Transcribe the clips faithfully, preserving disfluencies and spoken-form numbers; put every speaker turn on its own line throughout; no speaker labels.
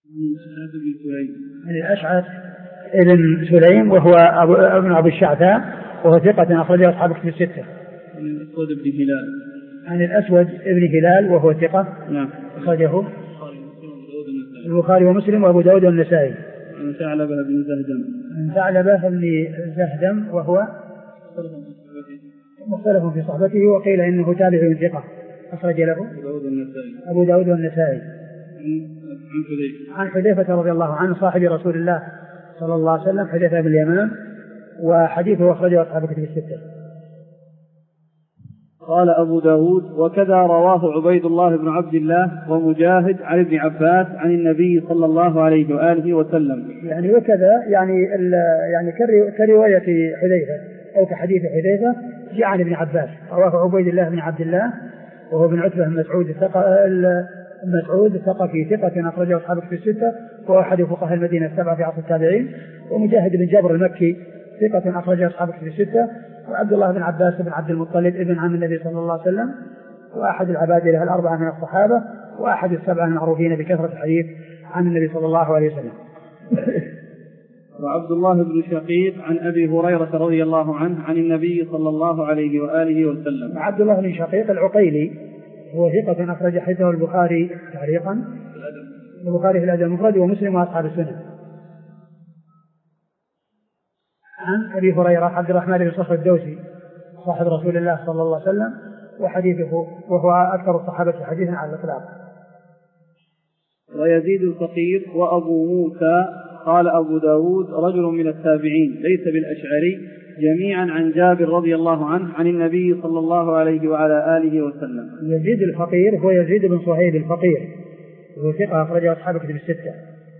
عن الأشعث ابن سليم وهو أبو ابن أبي الشعثاء وهو ثقة أخرجه أصحاب الكتب الستة.
عن الأسود بن هلال
عن الأسود ابن هلال وهو ثقة
نعم
أخرجه البخاري ومسلم وأبو داود والنسائي.
عن ثعلبة بن زهدم
عن ثعلبة بن زهدم وهو مختلف في صحبته وقيل إنه تابع ثقة أخرج له أبو داود والنسائي. عن حذيفة رضي الله عنه صاحب رسول الله صلى الله عليه وسلم حذيفة بن اليمان وحديثه أخرجه أصحاب الكتب الستة.
قال أبو داود وكذا رواه عبيد الله بن عبد الله ومجاهد عن ابن عباس عن النبي صلى الله عليه وآله وسلم.
يعني وكذا يعني يعني كرواية حذيفة أو كحديث حذيفة جاء عن ابن عباس رواه عبيد الله بن عبد الله وهو بن عتبة بن مسعود مسعود ثقفي ثقة أخرجه أصحاب الكتب الستة وهو أحد فقهاء المدينة السبعة في عصر التابعين. ومجاهد بن جابر المكي ثقة أخرجه أصحاب الكتب الستة. وعبد الله بن عباس بن عبد المطلب ابن عم النبي صلى الله عليه وسلم وأحد العبادلة الأربعة من الصحابة وأحد السبعة المعروفين بكثرة الحديث عن النبي صلى الله عليه وسلم.
وعبد الله بن شقيق عن أبي هريرة رضي الله عنه عن النبي صلى الله عليه وآله وسلم.
عبد الله بن شقيق العقيلي هو ثقة أخرج حديثه البخاري تعليقا البخاري في الأدب المفرد ومسلم وأصحاب السنة. عن أبي هريرة عبد الرحمن بن صخر الدوسي صاحب رسول الله صلى الله عليه وسلم وحديثه وهو أكثر الصحابة حديثا على الإطلاق.
ويزيد الفقير وأبو موسى قال أبو داود رجل من التابعين ليس بالأشعري جميعا عن جابر رضي الله عنه عن النبي صلى الله عليه وعلى آله وسلم.
يزيد الفقير هو يزيد بن صهيب الفقير وهو ثقة أخرجه أصحاب الكتب الستة.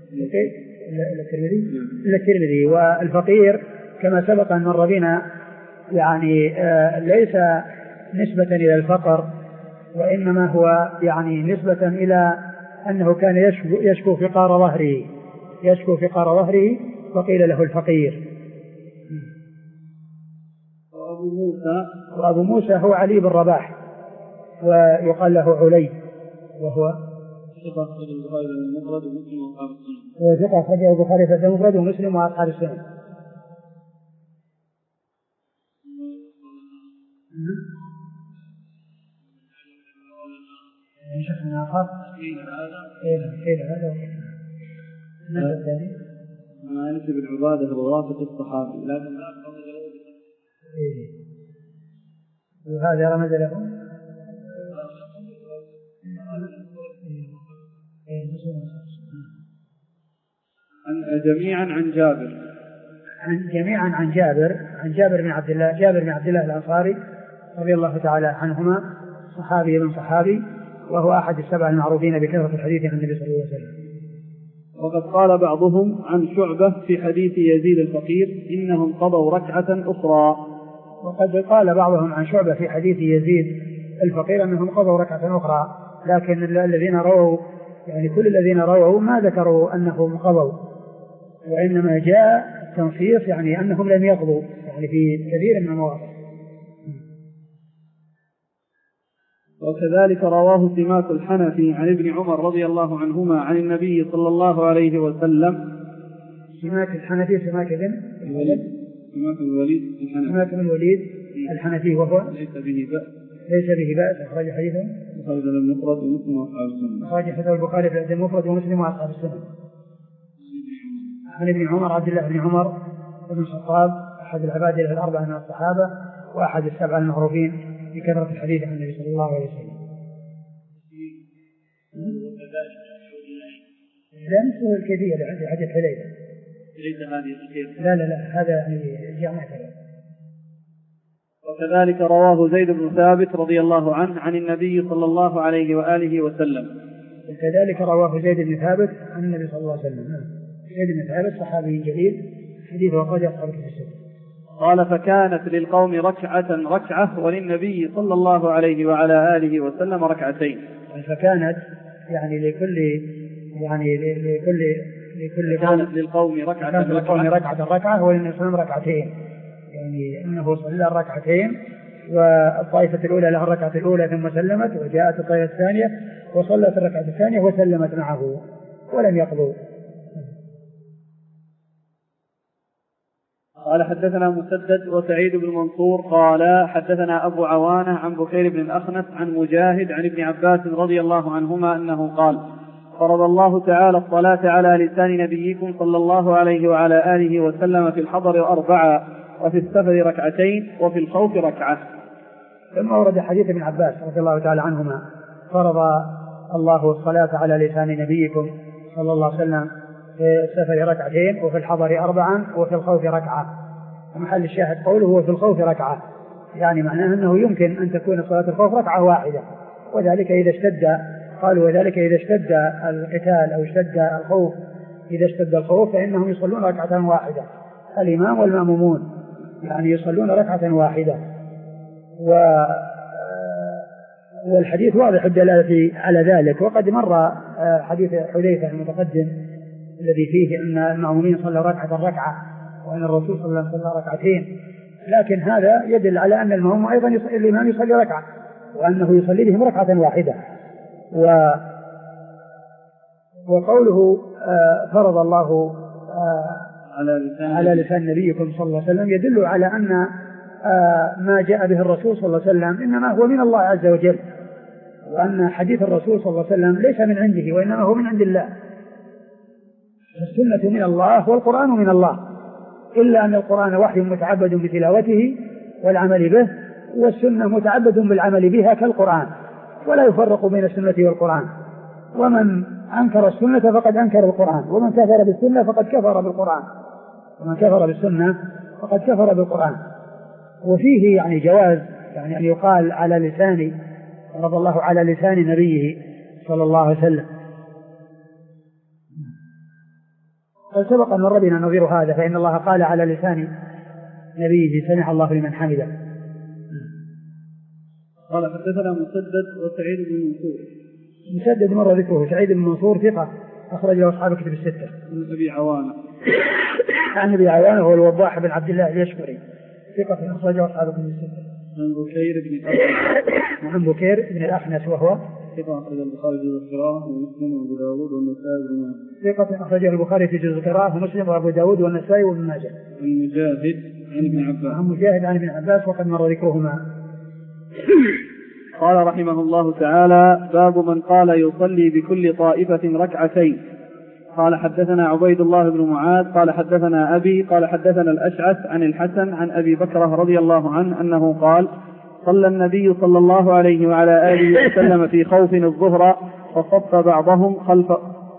الترمذي. والفقير كما سبق أن مر بنا يعني آه ليس نسبة إلى الفقر وإنما هو يعني نسبة إلى أنه كان يشكو, يشكو فقار ظهره يشكو فقار ظهره فقيل له الفقير.
وأبو موسى
وأبو موسى هو علي بن رباح ويقال له علي وهو
ثقة أخرجه البخاري في المفرد ومسلم وأصحاب السنن.
هو ثقة أخرجه البخاري في المفرد ومسلم وأصحاب السنن. من شخص آخر قيل هذا هذا الثاني
ما ينسب العبادة بواسطة الصحابي لكن
وهذا رمز له
عن جميعا عن جابر
عن جميعا عن جابر عن جابر بن عبد الله جابر بن عبد الله الأنصاري رضي الله تعالى عنهما صحابي ابن صحابي وهو أحد السبع المعروفين بكثرة الحديث عن النبي صلى الله عليه وسلم.
وقد قال بعضهم عن شعبة في حديث يزيد الفقير إنهم قضوا ركعة أخرى.
وقد قال بعضهم عن شعبة في حديث يزيد الفقير أنهم قضوا ركعة أخرى لكن الذين رووا يعني كل الذين رووا ما ذكروا أنهم قضوا وإنما جاء تنصيص يعني أنهم لم يقضوا يعني في كثير من المواضع.
وكذلك رواه سماك الحنفي عن ابن عمر رضي الله عنهما عن النبي صلى الله عليه وسلم.
سماك الحنفي سماك بن
الوليد سماك الوليد الحنفي
سماك بن الوليد الحنفي وهو
ليس به بأس
ليس به بأس أخرج حديثه
أخرج المفرد ومسلم وأصحاب السنن.
أخرج حديثه البخاري في المفرد ومسلم وأصحاب السنن. عن ابن عمر عبد الله بن عمر بن الخطاب أحد العبادلة الأربعة من الصحابة وأحد السبعة المعروفين بكثرة الحديث عن النبي صلى الله عليه وسلم. لا مثله الكثير عند حديث حذيفة
ليس هذه الأخيرة
لا لا لا هذا يعني جامع كلام.
وكذلك رواه زيد بن ثابت رضي الله عنه عن النبي صلى الله عليه وآله وسلم.
وكذلك رواه زيد بن ثابت عن النبي صلى الله عليه وسلم. زيد بن ثابت صحابي جليل حديثه أخرجه أصحاب الكتب الستة.
قال فكانت للقوم ركعة ركعة وللنبي صلى الله عليه وعلى آله وسلم ركعتين.
فكانت يعني لكل يعني لكل لكل
كانت للقوم ركعة
للقوم ركعة ركعة وللنبي صلى الله عليه وسلم ركعتين يعني إنه صلى الركعتين والطائفة الأولى لها الركعة الأولى ثم سلمت وجاءت الطائفة الثانية وصلت الركعة الثانية وسلمت معه ولم يقضوا.
قال حدثنا مسدد وسعيد بن منصور قال حدثنا أبو عوانة عن بكير بن الأخنس عن مجاهد عن ابن عباس رضي الله عنهما أنه قال فرض الله تعالى الصلاة على لسان نبيكم صلى الله عليه وعلى آله وسلم في الحضر أربعة وفي السفر ركعتين وفي الخوف ركعة.
ثم ورد حديث ابن عباس رضي الله تعالى عنهما فرض الله الصلاة على لسان نبيكم صلى الله عليه وسلم في السفر ركعتين وفي الحضر أربعا وفي الخوف ركعة. ومحل الشاهد قوله وفي الخوف ركعة، يعني معناه أنه يمكن أن تكون صلاة الخوف ركعة واحدة، وذلك إذا اشتد، قالوا وذلك إذا اشتد القتال أو اشتد الخوف، إذا اشتد الخوف فإنهم يصلون ركعة واحدة، الإمام والمأمومون يعني يصلون ركعة واحدة. و والحديث واضح الدلالة على ذلك. وقد مر حديث حذيفة المتقدم الذي فيه أن المأمومين صلى ركعة ركعة وأن الرسول صلى الله عليه وسلم صلى ركعتين، لكن هذا يدل على أن المأموم أيضا يصلي الإمام يصلي ركعة وأنه يصلي بهم ركعة واحدة. و وقوله آه فرض الله آه على لسان, على لسان نبيكم صلى الله عليه وسلم يدل على أن آه ما جاء به الرسول صلى الله عليه وسلم إنما هو من الله عز وجل، وأن حديث الرسول صلى الله عليه وسلم ليس من عنده وإنما هو من عند الله. السنة من الله والقرآن من الله، إلا أن القرآن وحي متعبد بتلاوته والعمل به، والسنة متعبد بالعمل بها كالقرآن، ولا يفرق بين السنة والقرآن. ومن أنكر السنة فقد أنكر القرآن، ومن كفر بالسنة فقد كفر بالقرآن، ومن كفر بالسنة فقد كفر بالقرآن. وفيه يعني جواز يعني أن يقال على لسان فرض الله على لسان نبيه صلى الله عليه وسلم. قد سبق أن مر بنا نظير هذا، فإن الله قال على لسان نبيه سمع الله لمن حمده.
قال حدثنا مسدد وسعيد بن منصور.
مسدد مر ذكره، سعيد بن منصور ثقة أخرج له أصحاب الكتب الستة.
عن أبي عوانة
عن أبي عوانة هو الوضاح بن عبد الله اليشكري ثقة أخرج له أصحاب الكتب الستة.
عن بكير بن الأخنس
عن بكير بن الأخنس وهو
ثقة أخرج البخاري في جزء القراءة ومسلم وأبو داود والنسائي وابن ماجه.
ثقة أخرجه البخاري في جزء القراءة ومسلم وأبو داود والنسائي وابن ماجه.
عن مجاهد عن ابن عباس.
عن مجاهد عن ابن عباس وقد مر ذكرهما.
قال رحمه الله تعالى: باب من قال يصلي بكل طائفة ركعتين. قال حدثنا عبيد الله بن معاذ قال حدثنا أبي قال حدثنا الأشعث عن الحسن عن أبي بكرة رضي الله عنه أنه قال: صلى النبي صلى الله عليه وعلى آله وسلم في خوف الظهر فصف بعضهم خلف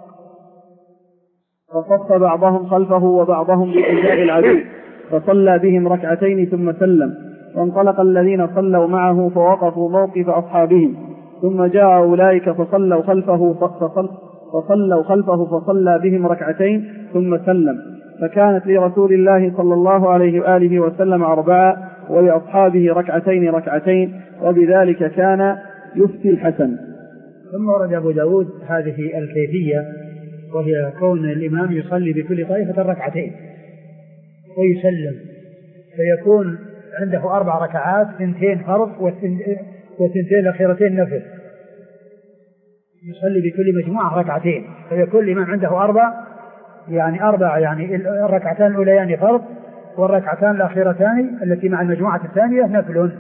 فصف بعضهم خلفه وبعضهم بإزاء العدو فصلى بهم ركعتين ثم سلم، وانطلق الذين صلوا معه فوقفوا موقف أصحابهم، ثم جاء أولئك فصلوا خلفه فصل فصلوا خلفه فصلى بهم ركعتين ثم سلم، فكانت لرسول الله صلى الله عليه وآله وسلم أربعة ولأصحابه ركعتين ركعتين، وبذلك كان يفتي الحسن.
ثم ورد أبو داود هذه الكيفية، وهي كون الإمام يصلي بكل طائفة ركعتين ويسلم، فيكون عنده أربع ركعات، اثنتين فرض والثنتين الأخيرتين نفل، يصلي بكل مجموعة ركعتين، فيكون الإمام عنده أربع يعني أربع يعني الركعتان الأوليان فرض والركعتان الأخيرتان التي مع المجموعة الثانية نفل.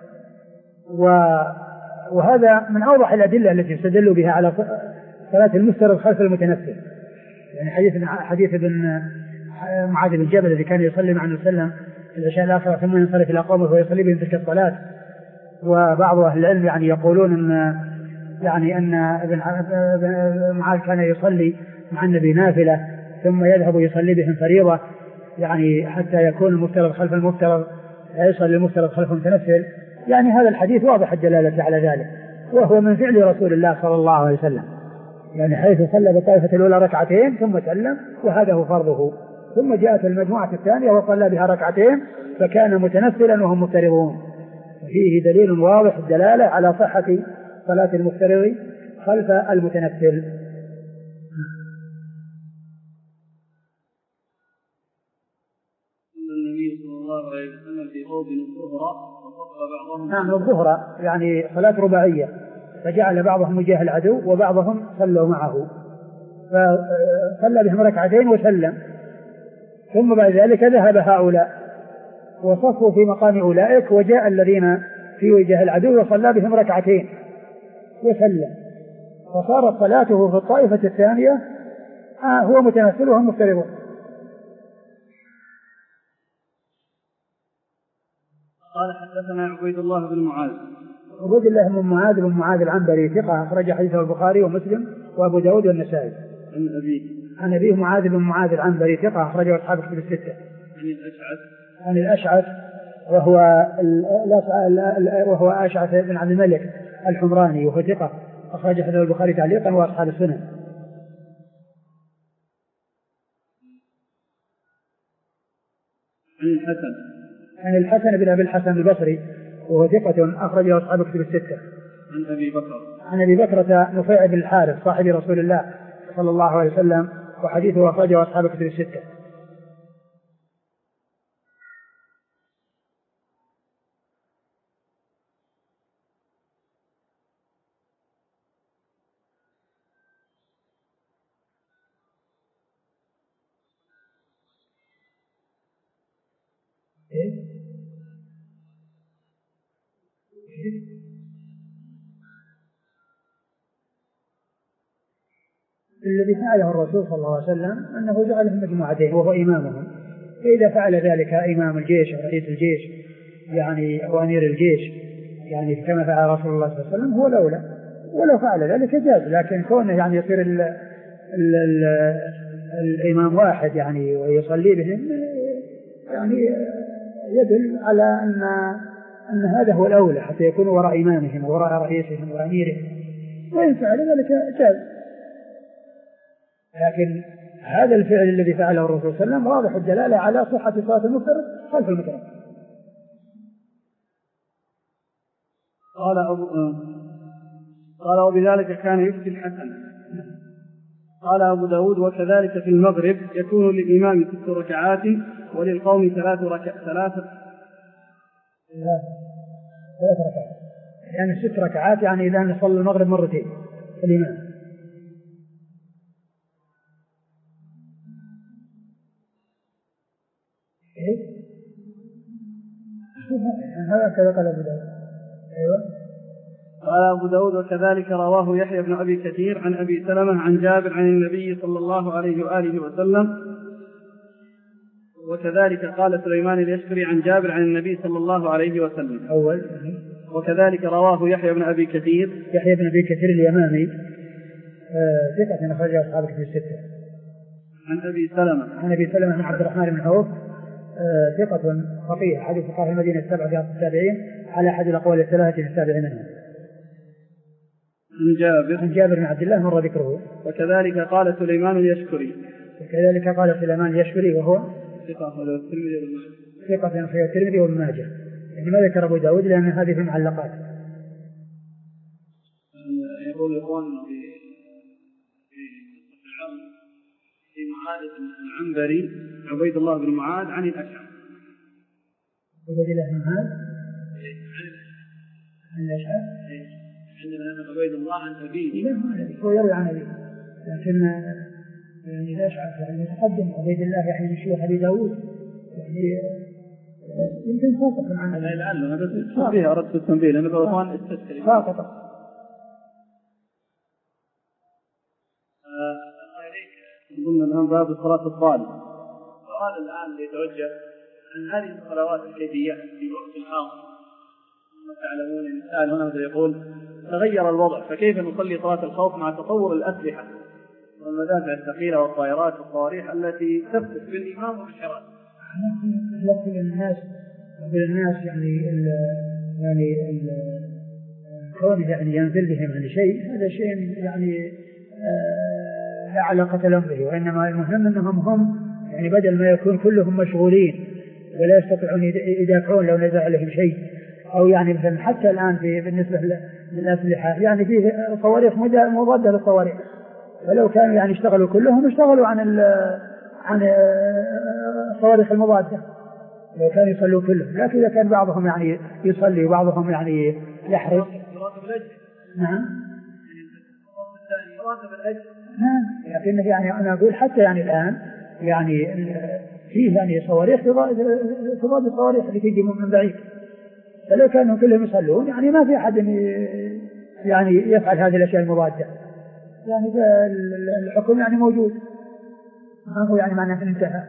وهذا من أوضح الأدلة التي يستدل بها على صلاة المفترض خلف المتنفل، يعني حديث حديث ابن معاذ بن جبل الذي كان يصلي مع النبي صلى الله عليه وسلم العشاء الآخرة ثم ينصرف إلى قومه ويصلي بهم تلك الصلاة. وبعض أهل العلم يعني يقولون أن يعني أن ابن معاذ كان يصلي مع النبي نافلة ثم يذهب يصلي بهم فريضة، يعني حتى يكون المفترض خلف المفترض يصلي المفترض خلف المتنفل. يعني هذا الحديث واضح الدلالة على ذلك، وهو من فعل رسول الله صلى الله عليه وسلم، يعني حيث صلى بالطائفة الأولى ركعتين ثم سلم وهذا هو فرضه، ثم جاءت المجموعة الثانية وصلى بها ركعتين فكان متنفلا وهم مفترضون. فيه دليل واضح الدلالة على صحة صلاة المفترض خلف المتنفل.
النبي صلى الله عليه وسلم في خوف الظهر وصف بعضهم.
نعم الظهر يعني صلاة رباعية، فجعل بعضهم وجاه العدو وبعضهم صلوا معه، فصلى بهم ركعتين وسلم، ثم بعد ذلك ذهب هؤلاء وصفوا في مقام أولئك، وجاء الذين في وجه العدو وصلى بهم ركعتين وسلم، فصارت صلاته في الطائفة الثانية آه هو متمثل وهم مفترضون.
قال حدثنا عبيد الله بن معاذ.
عبيد الله بن معاذ بن معاذ العنبري ثقة أخرج حديثه البخاري ومسلم وأبو داود والنسائي.
عن أبيه
عن أبيه معاذ بن معاذ العنبري ثقة أخرجه أصحاب الكتب الستة.
عن الأشعث
عن الأشعث وهو وهو أشعث بن عبد الملك الحمراني وهو ثقة أخرج حديثه البخاري تعليقا وأصحاب السنن.
عن الحسن
عن الحسن بن أبي الحسن البصري وهو ثقة أخرجه أصحاب الكتب الستة.
عن أبي بكر
عن أبي بكرة نفيع بن الحارث صاحب رسول الله صلى الله عليه وسلم وحديثه أخرجه أصحاب الكتب الستة. الذي فعله الرسول صلى الله عليه وسلم أنه جعلهم مجموعتين وهو إمامهم، فإذا فعل ذلك إمام الجيش أو رئيس الجيش يعني أو أمير الجيش يعني كما فعل رسول الله صلى الله عليه وسلم هو الأولى، ولو فعل ذلك جاز، لكن كونه يعني يصير ال ال ال الإمام واحد يعني ويصلي بهم يعني يدل على أن أن هذا هو الأولى حتى يكونوا وراء إمامهم وراء رئيسهم وأميرهم، وإن فعل ذلك جاز. لكن هذا الفعل الذي فعله الرسول صلى الله عليه وسلم واضح الدلالة على صحة صلاة المفترض خلف المترك.
قال أبو قال وبذلك كان يفتي الحسن. قال أبو داود وكذلك في المغرب يكون للإمام ست ركعات وللقوم ثلاث ركعات ثلاث
ثلاث ركعات يعني ست ركعات يعني إذا نصلي المغرب مرتين الإمام. هذا كذا قال أبو داود. أيوة.
قال أبو داود وكذلك رواه يحيى بن أبي كثير عن أبي سلمة عن جابر عن النبي صلى الله عليه وآله وسلم، وكذلك قال سليمان اليشكري عن جابر عن النبي صلى الله عليه وسلم.
أول.
وكذلك رواه يحيى بن أبي كثير
يحيى بن أبي كثير اليمامي ثقة أخرجه أصحاب الكتب الستة.
عن أبي سلمة
عن أبي سلمة بن عبد الرحمن بن عوف ثقة فقيه حديث فقهاء المدينة السبعة في التابعين على أحد الأقوال الثلاثة في السابع منهم.
عن جابر
عن جابر بن عبد الله مر ذكره.
وكذلك قال سليمان اليشكري
وكذلك قال سليمان اليشكري وهو
ثقة
ثقة في الترمذي وابن ماجه، يعني ما ذكر أبو داود لأن هذه في المعلقات.
يقول الإخوان في في معاذ العنبري عبيد الله بن معاذ عن الأشعث.
عبيد الله بن معاذ عن الأشعث.
عندنا عبيد الله عن أبيه.
لا هو يروي عن أبيه، لكن يعني الأشعث يعني متقدم عبيد الله يعني من شيوخ أبي داود يعني يمكن ساقط عن
هذا لعله هذا التنبيه أردت التنبيه لأن الإخوان استشكل
ساقط.
ضمن الآن باب صلاة الطالب. السؤال الآن يتوجه عن هذه الصلوات الكيفية في وقت الحاضر. كما تعلمون الإنسان هنا مثل يقول تغير الوضع، فكيف نصلي صلاة الخوف مع تطور الأسلحة والمدافع الثقيلة والطائرات والصواريخ التي تفتك بالإمام والحراس؟
نقول الناس نقول الناس يعني ال يعني ال كونه يعني ينزل بهم عن شيء هذا شيء يعني آه لا علاقة لهم به، وإنما المهم أنهم هم يعني بدل ما يكون كلهم مشغولين ولا يستطيعون يدافعون لو نزل عليهم شيء، أو يعني مثلا حتى الآن في بالنسبة للأسلحة يعني فيه صواريخ مضادة للصواريخ، ولو كانوا يعني اشتغلوا كلهم اشتغلوا عن عن الصواريخ المضادة لو كانوا يصلوا كلهم، لكن إذا كان بعضهم يعني يصلي وبعضهم يعني يحرق.
يراتب الأجر.
نعم.
يراتب الأجر.
نعم، لكن يعني أنا أقول حتى يعني الآن يعني فيه يعني صواريخ تضاد الصواريخ اللي تجي من بعيد، فلو كانوا كلهم يصلون يعني ما في أحد يعني يفعل هذه الأشياء المضادة، يعني الحكم يعني موجود، ما هو يعني معناه انتهى.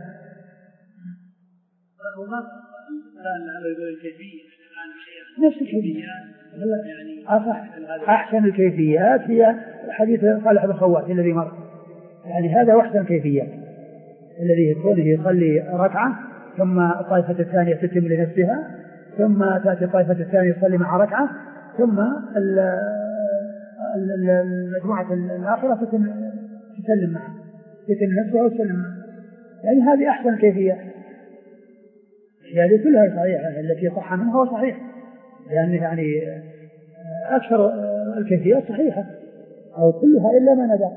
نفس الكيفيات يعني أحسن الكيفيات هي حديث صالح بن خوات الذي مر، يعني هذا أحسن الكيفيات الذي يكون يصلي ركعة ثم الطائفة الثانية تتم لنفسها ثم تأتي الطائفة الثانية تصلي مع ركعة ثم المجموعة الآخرة تسلم معه تتم نفسها وتسلم معه، يعني هذه أحسن الكيفيات، يعني كلها صحيحة التي صح منها هو صحيح، لأن يعني أكثر الكيفيات صحيحة أو كلها إلا ما ندع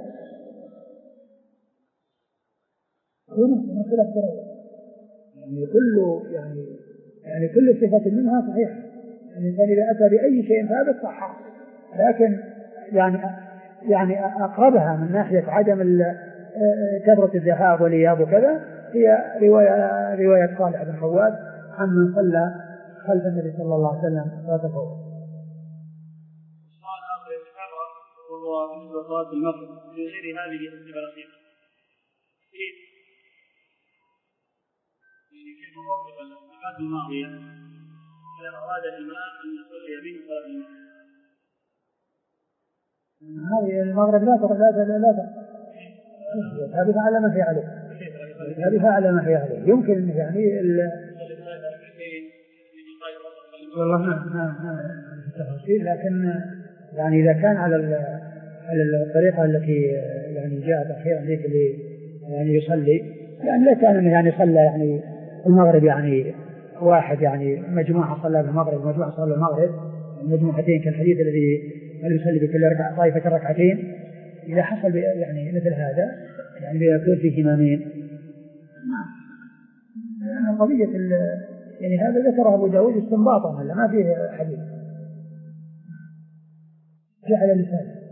هنا خلاف تروى، يعني كل يعني يعني كل صفة منها صحيحة، يعني الإنسان إذا أتى بأي شيء ثابت صح، لكن يعني يعني أقربها من ناحية عدم كثرة الذهاب والإياب وكذا هي رواية رواية صالح بن خوات عن من صلى خلف النبي صلى الله عليه وسلم صلاة الظهر.
السؤال الآخر يتكرر وهو بالنسبة لصلاة المغرب في غير هذه الصفة الأخيرة، كيف يعني كيف نطبق الصفات الماضية إذا أراد الإمام أن يصلي به صلاة المغرب؟
هذه المغرب لا تقل لا لا لا هذه على ما هي عليه، هذه على ما هي عليه، يمكن يعني ال والله ما ما ما تفاصيل، لكن يعني إذا كان على على الطريقة التي يعني جاءت أخيرا ذيك اللي يعني يصلي يعني لا كان يعني صلى يعني المغرب يعني واحد يعني مجموعة صلى المغرب مجموعة صلى المغرب مجموعتين كالحديث الذي يصلي بكل ركعة طائفة ركعتين، إذا حصل يعني مثل هذا يعني بيكون فيه إمامين. يعني قضية يعني هذا ذكره أبو داود استنباطا ولا ما فيه حديث جعل لسانه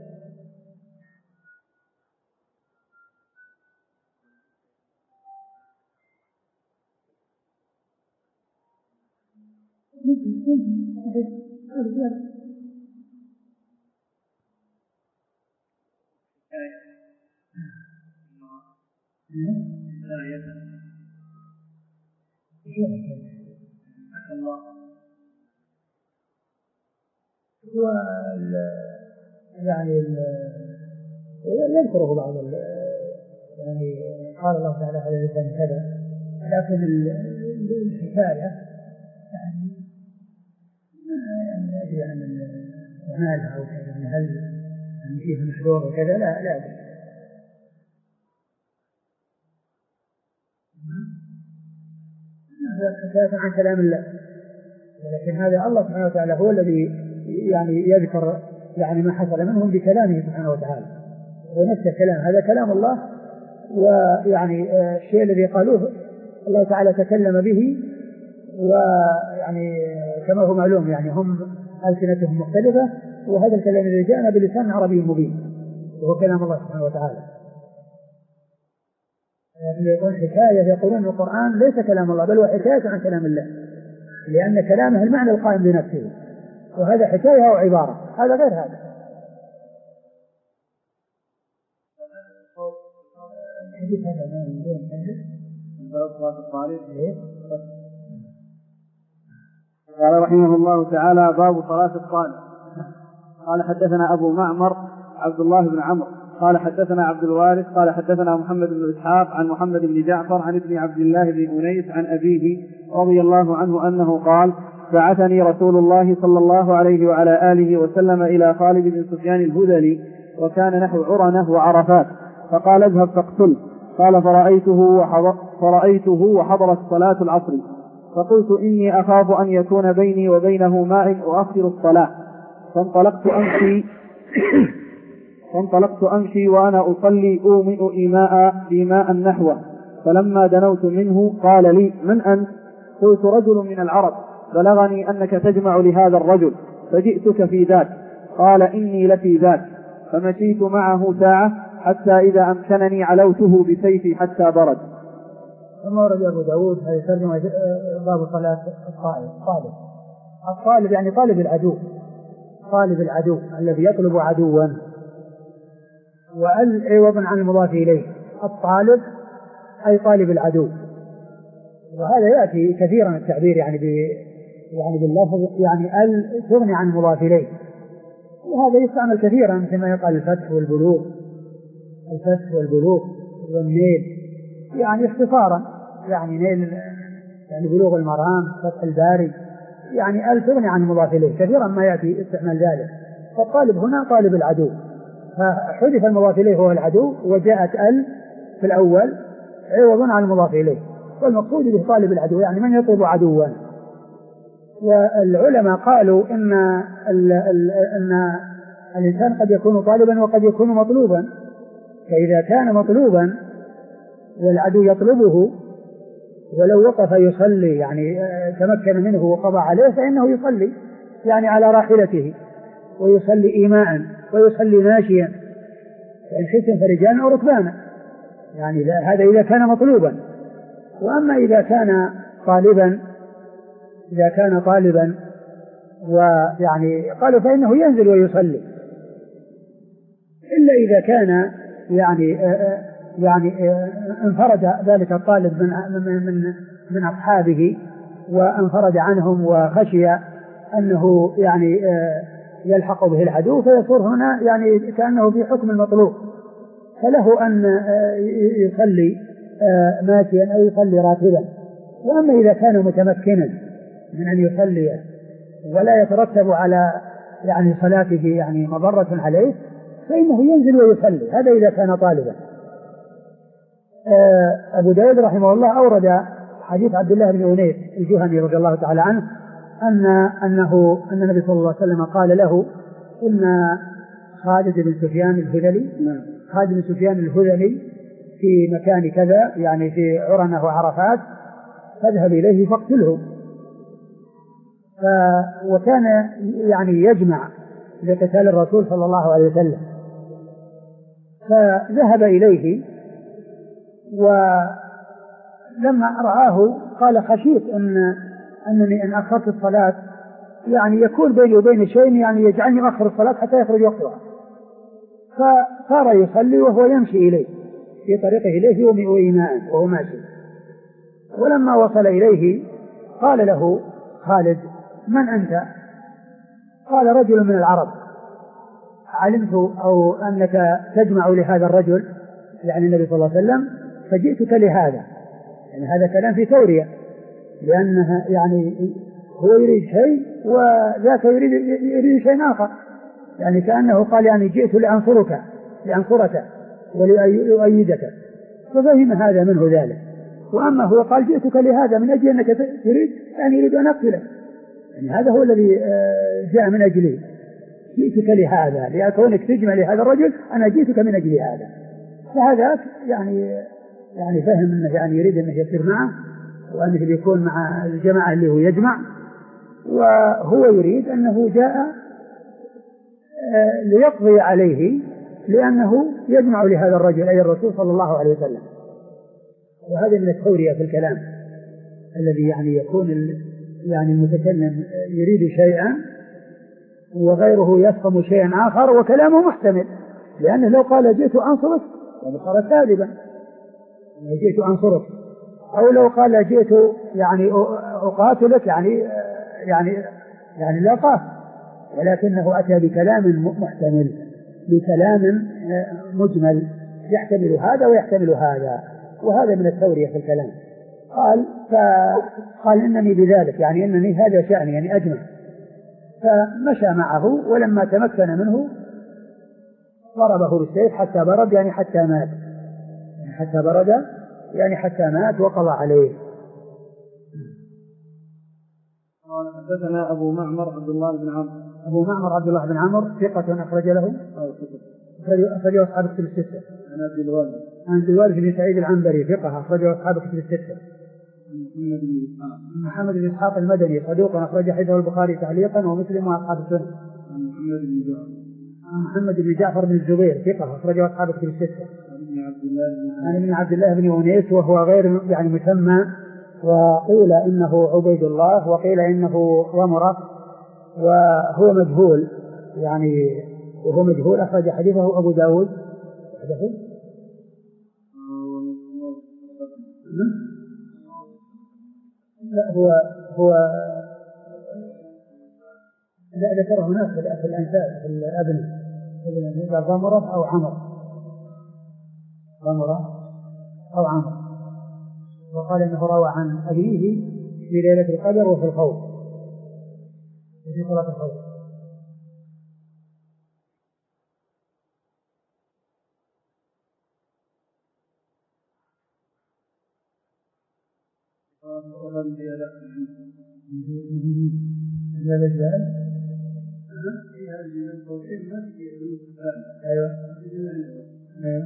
هو يعني يذكره بعض يعني قال الله تعالى على لسان كذا، لكن الحكاية يعني ما أدري عن مالها أو كذا، هل يعني فيها محذور وكذا لا لا أدري. هذا حكاية عن كلام الله، ولكن هذا الله سبحانه وتعالى هو الذي يعني يذكر يعني ما حصل منهم بكلامه سبحانه وتعالى، ونفس الكلام هذا كلام الله، ويعني الشيء الذي قالوه الله تعالى تكلم به، ويعني كما هو معلوم يعني هم ألسنتهم مختلفة، وهذا الكلام الذي جاءنا بلسان عربي مبين وهو كلام الله سبحانه وتعالى. يقول حكاية يقولون القرآن ليس كلام الله بل هو حكاية عن كلام الله، لأن كلامه المعنى القائم بنفسه، وهذا حكاية أو عبارة، هذا غير هذا.
قال رحمه الله تعالى: باب صلاة الطالب. قال حدثنا أبو معمر عبد الله بن عمرو قال حدثنا عبد الوارث قال حدثنا محمد بن إسحاق عن محمد بن جعفر عن ابن عبد الله بن أنيس عن أبيه رضي الله عنه أنه قال: بعثني رسول الله صلى الله عليه وعلى آله وسلم إلى خالد بن سفيان الهذلي وكان نحو عرنة وعرفات، فقال: اذهب فاقتله. قال: فرأيته وحضر فرأيته وحضرت صلاة العصر، فقلت: إني أخاف أن يكون بيني وبينه ماء أؤخر الصلاة، فانطلقت أمشي فانطلقت أمشي وأنا أصلي أومئ إيماء في ماء نحوه، فلما دنوت منه قال لي: من أنت؟ قلت: رجل من العرب، بلغني أنك تجمع لهذا الرجل فجئتك في ذاك. قال: إني لفي ذاك. فمشيت معه ساعة حتى إذا أمكنني علوته بسيفي حتى برد.
ثم ورد أبو داود هذه ترجمة باب صلاة الطالب. طالب الطالب يعني طالب العدو، طالب العدو الذي يطلب عدوا، وال عوض عن المضاف إليه. الطالب أي طالب العدو، وهذا يأتي كثيرا التعبير يعني ب يعني باللفظ يعني ال تغني عن المضاف إليه، وهذا يستعمل كثيرا كما يقال الفتح والبلوغ، الفتح والبلوغ والنيل يعني اختصارا، يعني نيل يعني بلوغ المرام، فتح الباري، يعني ال تغني عن المضاف إليه، كثيرا ما يأتي استعمال ذلك. فالطالب هنا طالب العدو، فحذف المضاف إليه هو العدو، وجاءت ال في الأول عوض عن المضاف إليه، والمقصود به طالب العدو يعني من يطلب عدوا. والعلماء قالوا إن, ال ال إن الإنسان قد يكون طالبا وقد يكون مطلوبا، فإذا كان مطلوبا والعدو يطلبه ولو وقف يصلي يعني تمكن منه وقضى عليه فإنه يصلي يعني على راحلته، ويصلي إيماء، ويصلي ماشيا، فإن خفتم فرجالا أو ركبانا، يعني هذا إذا كان مطلوبا. وأما إذا كان طالبا إذا كان طالبا ويعني قالوا فإنه ينزل ويصلي، إلا إذا كان يعني يعني انفرد ذلك الطالب من من من أصحابه وانفرد عنهم وخشي أنه يعني يلحق به العدو، فيصير هنا يعني كأنه في حكم المطلوب، فله أن يصلي ماشيا أو يصلي راكبا. وأما إذا كان متمكنا من أن يصلي ولا يترتب على يعني صلاته يعني مضرة عليه فإنه ينزل ويصلي، هذا إذا كان طالبا. أبو داود رحمه الله أورد حديث عبد الله بن أنيس الجهني رضي الله تعالى عنه أن أنه أن النبي صلى الله عليه وسلم قال له إن خالد بن سفيان الهذلي خالد بن سفيان الهذلي في مكان كذا يعني في عرنة وعرفات، فاذهب إليه فاقتله. ف وكان يعني يجمع لقتال الرسول صلى الله عليه وسلم، فذهب إليه ولما رآه قال خشيت أن أنني إن أخرت الصلاة يعني يكون بيني وبين شيء يعني يجعلني أخر الصلاة حتى يخرج وقتها، فصار يصلي وهو يمشي إليه في طريقه إليه وإيماء وهو ماشي. ولما وصل إليه قال له خالد من أنت؟ قال رجل من العرب، علمت أو أنك تجمع لهذا الرجل يعني النبي صلى الله عليه وسلم فجئتك لهذا، يعني هذا كلام في تورية، لأنها يعني هو يريد شيء وذاك يريد, يريد شيء آخر، يعني كأنه قال يعني جئت لأنصرك لأنصرك ولأؤيدك، ففهم هذا منه ذلك. وأما هو قال جئتك لهذا من أجل أنك تريد يعني يريد أن أقتلك، يعني هذا هو الذي جاء من أجله، جئتك لهذا لأكونك تجمع لهذا الرجل أنا جئتك من أجل هذا. فهذا يعني يعني فهم أنه يعني يريد أنه يصير معه وأنه يكون مع الجماعة اللي هو يجمع، وهو يريد أنه جاء ليقضي عليه لأنه يجمع لهذا الرجل أي الرسول صلى الله عليه وسلم. وهذا من التورية في الكلام الذي يعني يكون يعني المتكلم يريد شيئا وغيره يفهم شيئا آخر وكلامه محتمل، لأنه لو قال جئت أنصرك صار كاذبا، جئت أنصرك، أو لو قال جئت يعني أقاتلك يعني يعني يعني لا قاتل، ولكنه أتى بكلام محتمل، بكلام مجمل يحتمل هذا ويحتمل هذا، وهذا من التورية في الكلام. قال فقال إنني بذلك يعني إنني هذا شأني يعني أجمع، فمشى معه ولما تمكن منه ضربه بالسيف حتى برد يعني حتى مات، يعني حتى برد يعني حتى مات وقضى عليه.
حدثنا أبو معمر عبد الله بن عمرو.
أبو معمر عبد الله بن عمرو ثقة أخرج له أخرجه أصحاب الكتب الستة.
عن عبد الوارث
عن عبد الوارث بن سعيد العنبري ثقة أخرجه أصحاب الكتب الستة.
محمد بن إسحاق
محمد بن إسحاق المدني صدوق أخرج حديثه البخاري تعليقا ومسلم وأصحاب السنن.
محمد بن جعفر
محمد بن جعفر بن الزبير ثقة أخرجه أصحاب الكتب الستة. عن ابن عبد الله بن أنيس وهو غير يعني مسمى، وقيل إنه عبيد الله وقيل إنه ضمرة، وهو مجهول يعني وهو مجهول أخرج حديثه أبو داود. لا هو هو لا ذكره هناك في الأنساب في الأبناء إذا ضمرة أو عمر، ضمرة أو عمر، وقال إنه روى عن أبيه في ليلة القدر وفي الخوف وفي صلاة الخوف. هذا الرجال في هذه القوسين ما في النصف الثاني. أيوة أيوة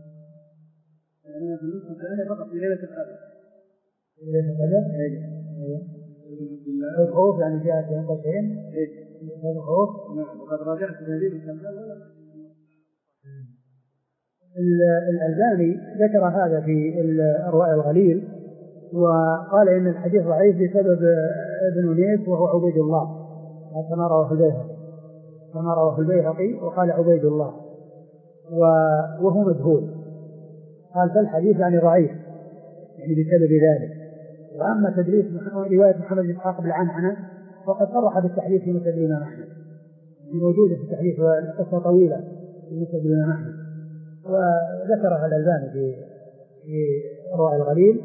في النصف الثاني فقط في ليلة القدر. ليلة القدر أيوة أيوة الخوف يعني جاءت في قوسين هذا الخوف. نعم وقد راجعت دليل الكمال ولا الألباني ذكر هذا في الرواء الغليل، وقال إن الحديث ضعيف بسبب ابن أنيس وهو عبيد الله كما رواه البيهقي كما رواه البيهقي وقال عبيد الله وهو مجهول، قال فالحديث يعني ضعيف يعني بسبب ذلك. وأما تدريس رواية محمد بن إسحاق بالعنعنة فقد صرح بالتحديث في مسند الإمام أحمد، موجودة في التحديث وقصة طويلة في مسند الإمام أحمد، وذكرها الألباني في في الرواء الغليل،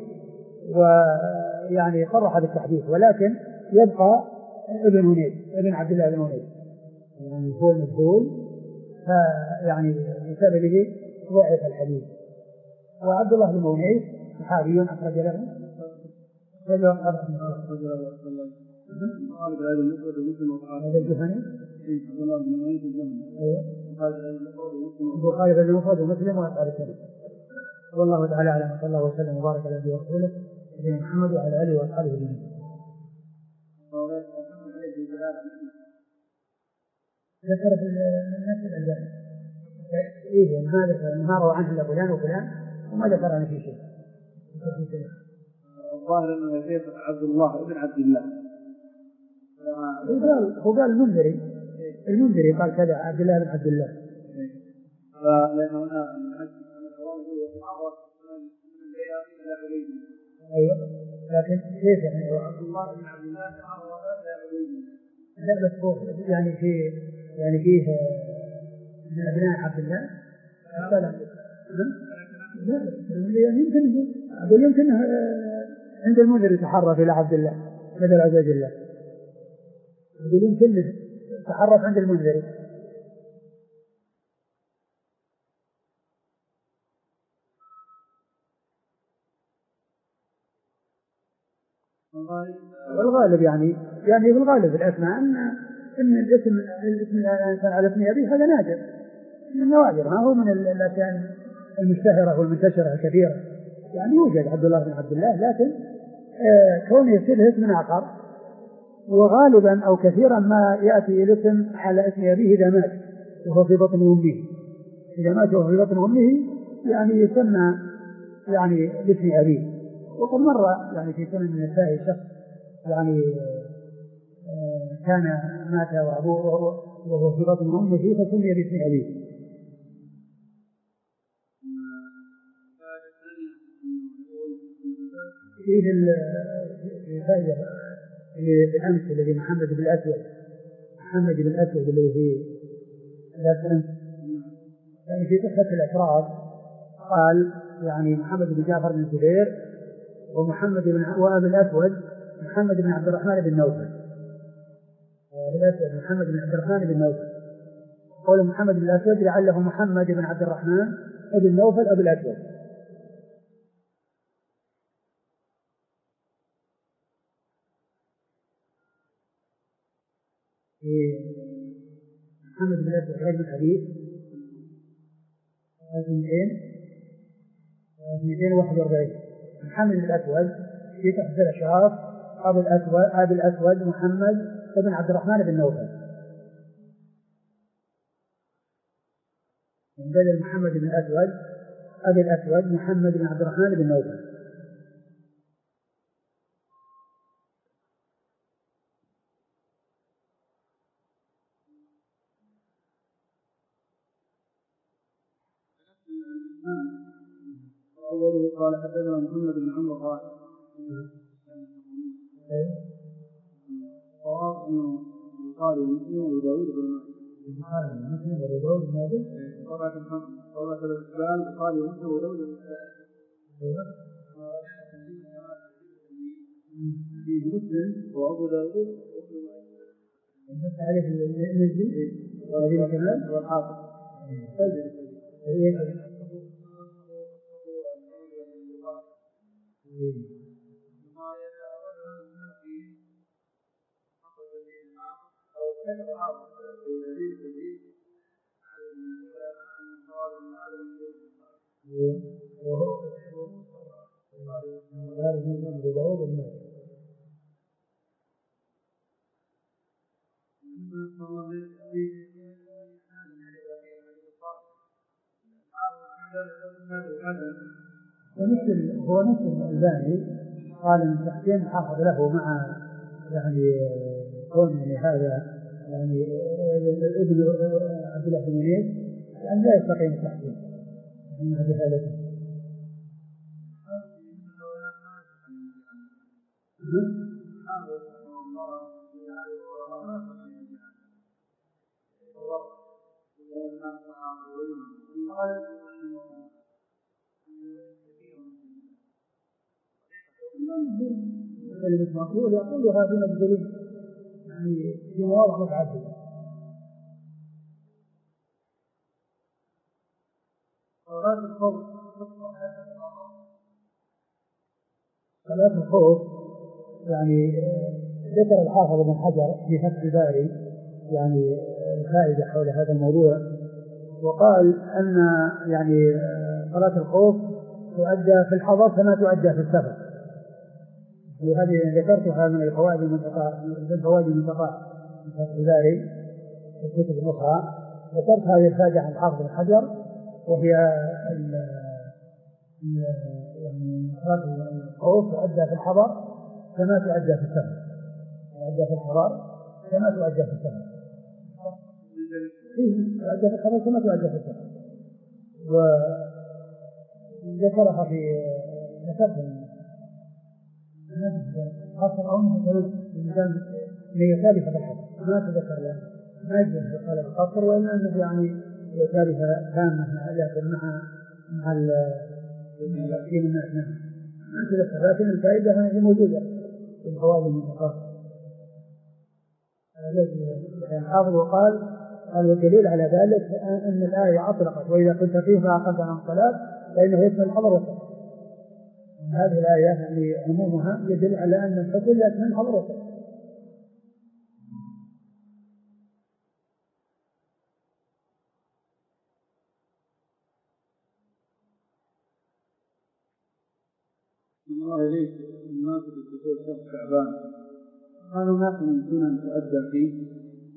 ويعني صرح بالتحديث، ولكن يبقى ابن أنيس ابن عبد الله بن أنيس يعني هو المجهول، فيعني بسببه ضعف الحديث. وعبد الله بن أنيس صحابي أخرج له رجل أخرج له هذا الجهني البخاري بن مفرد ومسلم وأصحاب السنة. والله تعالى أعلم وصلى الله وسلم وبارك على نبينا ورسوله سيدنا محمد وعلى آله وأصحابه أجمعين. ذكر في النفس الألباني إيه ما ذكر ما روى عنه إلا فلان وفلان وما ذكر عنه في شيء.
الظاهر أنه يزيد عبد الله ابن عبد الله.
هو قال المنذري المنذري قال كذا عبد الله بن عبد الله.
فلأنه هنا
أيوة لكن كيف يعني
عبد الله بن عبد الله
لا بس هو يعني في يعني فيه من أبناء عبد الله لا لا يمكن أقول يمكن عند المنذر يتحرف إلى عبد الله بدل عبد الله، أقول يمكن يتحرف عند المنذر. والغالب يعني يعني في الغالب الأسماء أن إن الاسم الاسم الإنسان على اسم أبيه هذا نادر من النوادر، ما هو من الأشياء المشتهرة والمنتشرة الكثيرة. يعني يوجد عبد الله بن عبد الله، لكن آه كونه يصير اسم آخر، وغالبا أو كثيرا ما يأتي الاسم على اسم أبيه إذا مات وهو في بطن أمه، إذا مات وهو في بطن أمه يعني يسمى يعني باسم أبيه. وقد مر يعني في سنن النساء شخص يعني آه كان مات وأبوه وهو في بطن أمه فسمي باسم أبيه. فيه الفائدة في الأمس الذي محمد بن الأسود محمد بن الأسود الذي في الأمس يعني في قصة الأشراف قال يعني محمد بن جعفر بن الزبير ومحمد بن وأبي الأسود محمد بن عبد الرحمن بن نوفل، الأسود محمد بن عبد الرحمن بن نوفل، قول محمد بن الأسود لعله محمد بن عبد الرحمن بن نوفل أبي الأسود. محمد بن الأسود رجل الحديث اثنين وواحد وأربعين. محمد بن الأسود في تحت الأشراف أبو الأسود أبي الأسود محمد بن عبد الرحمن بن نوفل. بدل محمد بن الأسود أبي الأسود محمد بن عبد الرحمن بن نوفل.
أوله قال حدثنا محمد بن عمرو قال صواب أنه البخاري ومسلم وداود بن ماجه.
البخاري ومسلم وداود بن ماجه.
طبعا طبعا الإسلام البخاري ومسلم وداود بن ماجه. في مسلم وأبو داود وابن ماجه.
النص عليه المزي وهذه كمان
والحافظ.
ونفس هو نفس الألباني قال ان التحسين حافظ له مع يعني كون يعني هذا يعني ابن عبد الله بن منير يعني لا يستقيم التحسين مع جهالته. كلمة مقبول يقولها في مجدلين يعني في مواضع متعددة. صلاة الخوف صلاة الخوف يعني ذكر الحافظ بن حجر في فتح الباري يعني فائدة حول هذا الموضوع، وقال أن يعني صلاة الخوف تؤدى في الحضر كما تؤدى في السفر، وهذه ذكرتها من الفوائد المنتقاة من الفوائد المنتقاة من فتح الباري في الكتب الأخرى. ذكرت هذه الفائدة عن الحافظ بن حجر، وهي يعني صلاة الخوف تؤدى في الحضر كما تؤدى في السفر، تؤدى في الحضر كما تؤدى في السفر، تؤدى في الحضر كما تؤدى في السفر. وذكرها في ذكرها خاصة أو مثلا هي ثالثة في الحضر ما تذكر له ما يجوز قال القصر، وإن أنه يعني هي ثالثة تامة لكن مع مع التقييم الناس نعم ما تذكر، لكن الفائدة هي موجودة في الفوائد المنتقاة. الحافظ وقال قال والدليل على ذلك أن الآية أطلقت وإذا كنت فيه فأقمت عن الصلاة فإنه يشمل الحضر والسفر. هذه الآية يعني عمومها يدل على أن الحكم يشمل الحضر والسفر.
الله إليك مناسبة دخول شهر شعبان، هل هناك من سنن تؤدى فيه؟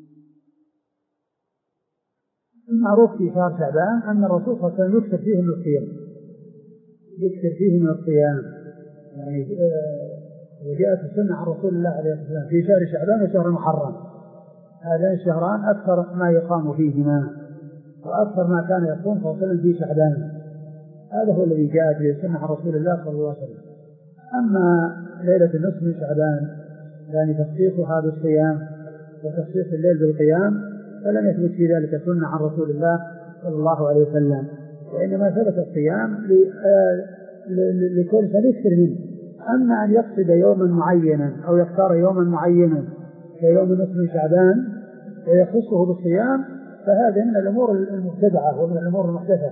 المعروف في شهر شعبان أن الرسول صلى الله عليه وسلم يكثر فيه من الصيام، يكثر فيه من الصيام يعني وجاءت السنة عن رسول الله عليه الصلاة والسلام في شهر شعبان وشهر محرم، هذان الشهران أكثر ما يقام فيهما وأكثر ما كان يصوم صلى الله عليه وسلم في شعبان، هذا هو الذي جاءت به السنة عن رسول الله صلى الله عليه وسلم. أما ليلة النصف من شعبان يعني تخصيصها بالصيام وتخصيص الليل بالقيام فلم يثبت في ذلك سنة عن رسول الله صلى الله عليه وسلم، وإنما ثبت الصيام لكل فليكثر منه. أما أن يقصد يوما معينا أو يختار يوما معينا كيوم النصف من شعبان ويخصه بالصيام فهذا من الأمور المبتدعة ومن الأمور المحدثة.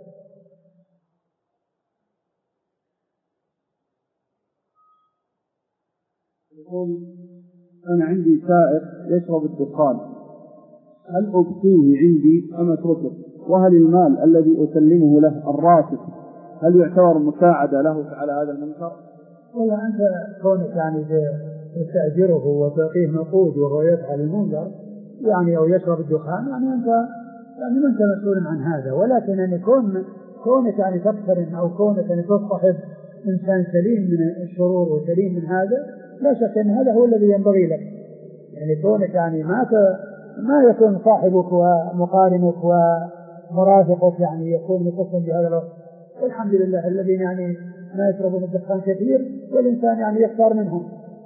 يقول أنا عندي سائق يشرب الدخان، هل أبقيه عندي أم أتركه؟ وهل المال الذي أسلمه له الراتب هل يعتبر مساعدة له على هذا المنكر؟
والله أنت كونك يعني تستأجره وتعطيه نقود وهو يفعل المنكر يعني أو يشرب الدخان يعني أنت يعني ما أنت مسؤول عن هذا، ولكن أن يكون كونك يعني تقترن أو كونك يعني تصطحب إنسان سليم من الشرور وسليم من هذا، لا شك أن هذا هو الذي ينبغي لك. يعني كونك يعني ما ما يكون صاحبك ومقارنك ومرافقك يعني يكون متصل بهذا الوقت. والحمد لله الذين يعني ما يشربون الدخان كثير والإنسان يعني يختار منهم.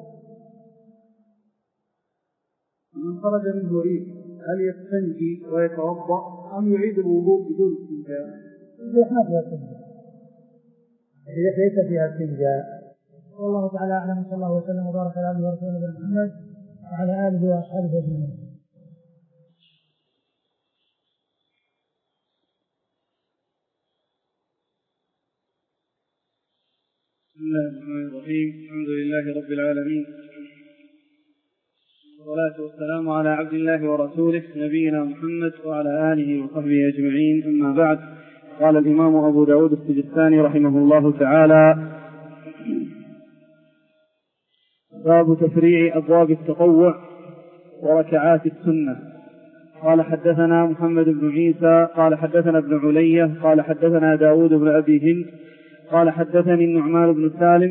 من خرج منه ريح هل يستنجي ويتوضأ أم يعيد الوضوء بدون استنجاء؟
الريح ما فيها استنجاء، الريح ليس فيها استنجاء. والله تعالى أعلم، صلى الله وسلم وبارك على عبده ورسوله نبينا محمد وعلى آله وأصحابه أجمعين.
بسم الله الرحمن الرحيم. الحمد لله رب العالمين، والصلاة والسلام على عبد الله ورسوله نبينا محمد وعلى آله وصحبه أجمعين، أما بعد. قال الإمام أبو داود السجستاني رحمه الله تعالى: باب تفريع أبواب التطوع وركعات السنة. قال حدثنا محمد بن عيسى قال حدثنا ابن علية قال حدثنا داود بن أبي هند قال حدثني النعمان بن سالم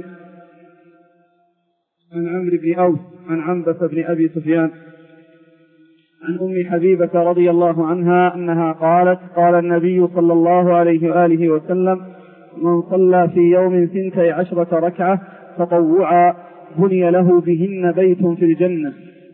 عن عمرو بن أوس عن عنبسة بن أبي سفيان عن أم حبيبة رضي الله عنها أنها قالت: قال النبي صلى الله عليه وآله وسلم: من صلى في يوم ثنتي عشرة ركعة تطوعا بني له بهن بيت في الجنة.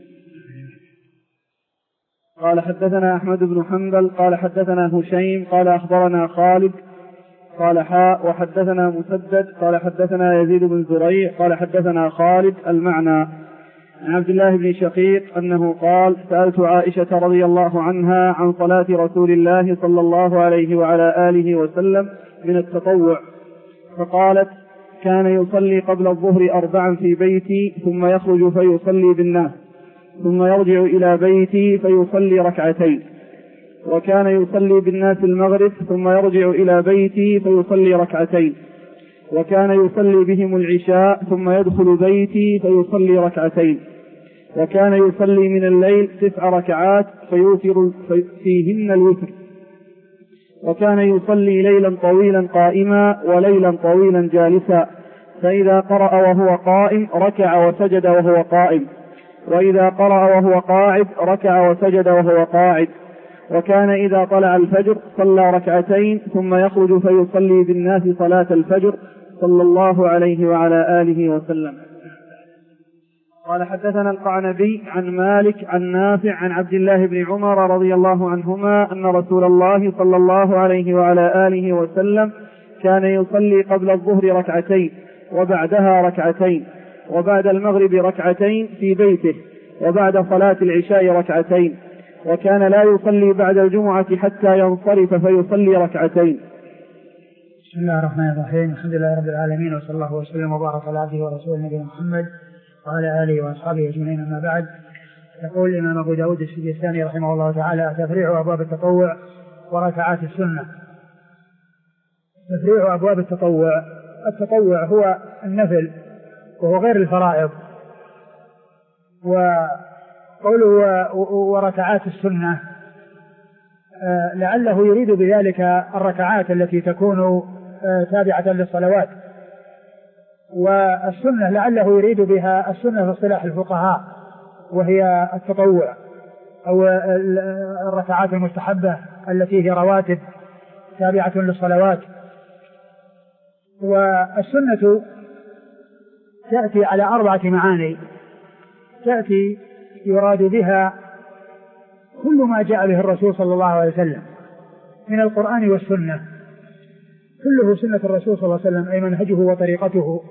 قال حدثنا أحمد بن حنبل قال حدثنا هشيم قال أخبرنا خالد قال حاء وحدثنا مسدد قال حدثنا يزيد بن زريع قال حدثنا خالد المعنى عن عبد الله بن شقيق أنه قال: سألت عائشة رضي الله عنها عن صلاة رسول الله صلى الله عليه وعلى آله وسلم من التطوع، فقالت: كان يصلي قبل الظهر أربعا في بيتي ثم يخرج فيصلي بالناس ثم يرجع إلى بيتي فيصلي ركعتين، وكان يصلي بالناس المغرب ثم يرجع إلى بيتي فيصلي ركعتين، وكان يصلي بهم العشاء ثم يدخل بيتي فيصلي ركعتين، وكان يصلي من الليل تسع ركعات فيوتر فيهن الوتر، وكان يصلي ليلا طويلا قائما وليلا طويلا جالسا، فإذا قرأ وهو قائم ركع وسجد وهو قائم، وإذا قرأ وهو قاعد ركع وسجد وهو قاعد، وكان إذا طلع الفجر صلى ركعتين ثم يخرج فيصلي بالناس صلاة الفجر صلى الله عليه وعلى آله وسلم. قال حدثنا القعنبي عن مالك عن نافع عن عبد الله بن عمر رضي الله عنهما أن رسول الله صلى الله عليه وعلى آله وسلم كان يصلي قبل الظهر ركعتين وبعدها ركعتين وبعد المغرب ركعتين في بيته وبعد صلاة العشاء ركعتين، وكان لا يصلي بعد الجمعة حتى ينصرف فيصلي ركعتين.
بسم الله الرحمن الرحيم. الحمد لله رب العالمين، وصلى الله وسلم وبارك على عبده ورسوله نبينا محمد وعلى آله وأصحابه أجمعين، أما بعد. يقول الإمام أبو داود السجستاني رحمه الله تعالى: تفريع أبواب التطوع وركعات السنة. تفريع أبواب التطوع، التطوع هو النفل وهو غير الفرائض، وقوله وركعات السنة لعله يريد بذلك الركعات التي تكون تابعة للصلوات، والسنة لعله يريد بها السنة في اصطلاح الفقهاء وهي التطوع أو الركعات المستحبة التي هي رواتب تابعة للصلوات. والسنة تأتي على أربعة معاني. تأتي يراد بها كل ما جاء به الرسول صلى الله عليه وسلم من القرآن والسنة، كله سنة الرسول صلى الله عليه وسلم، أي منهجه وطريقته.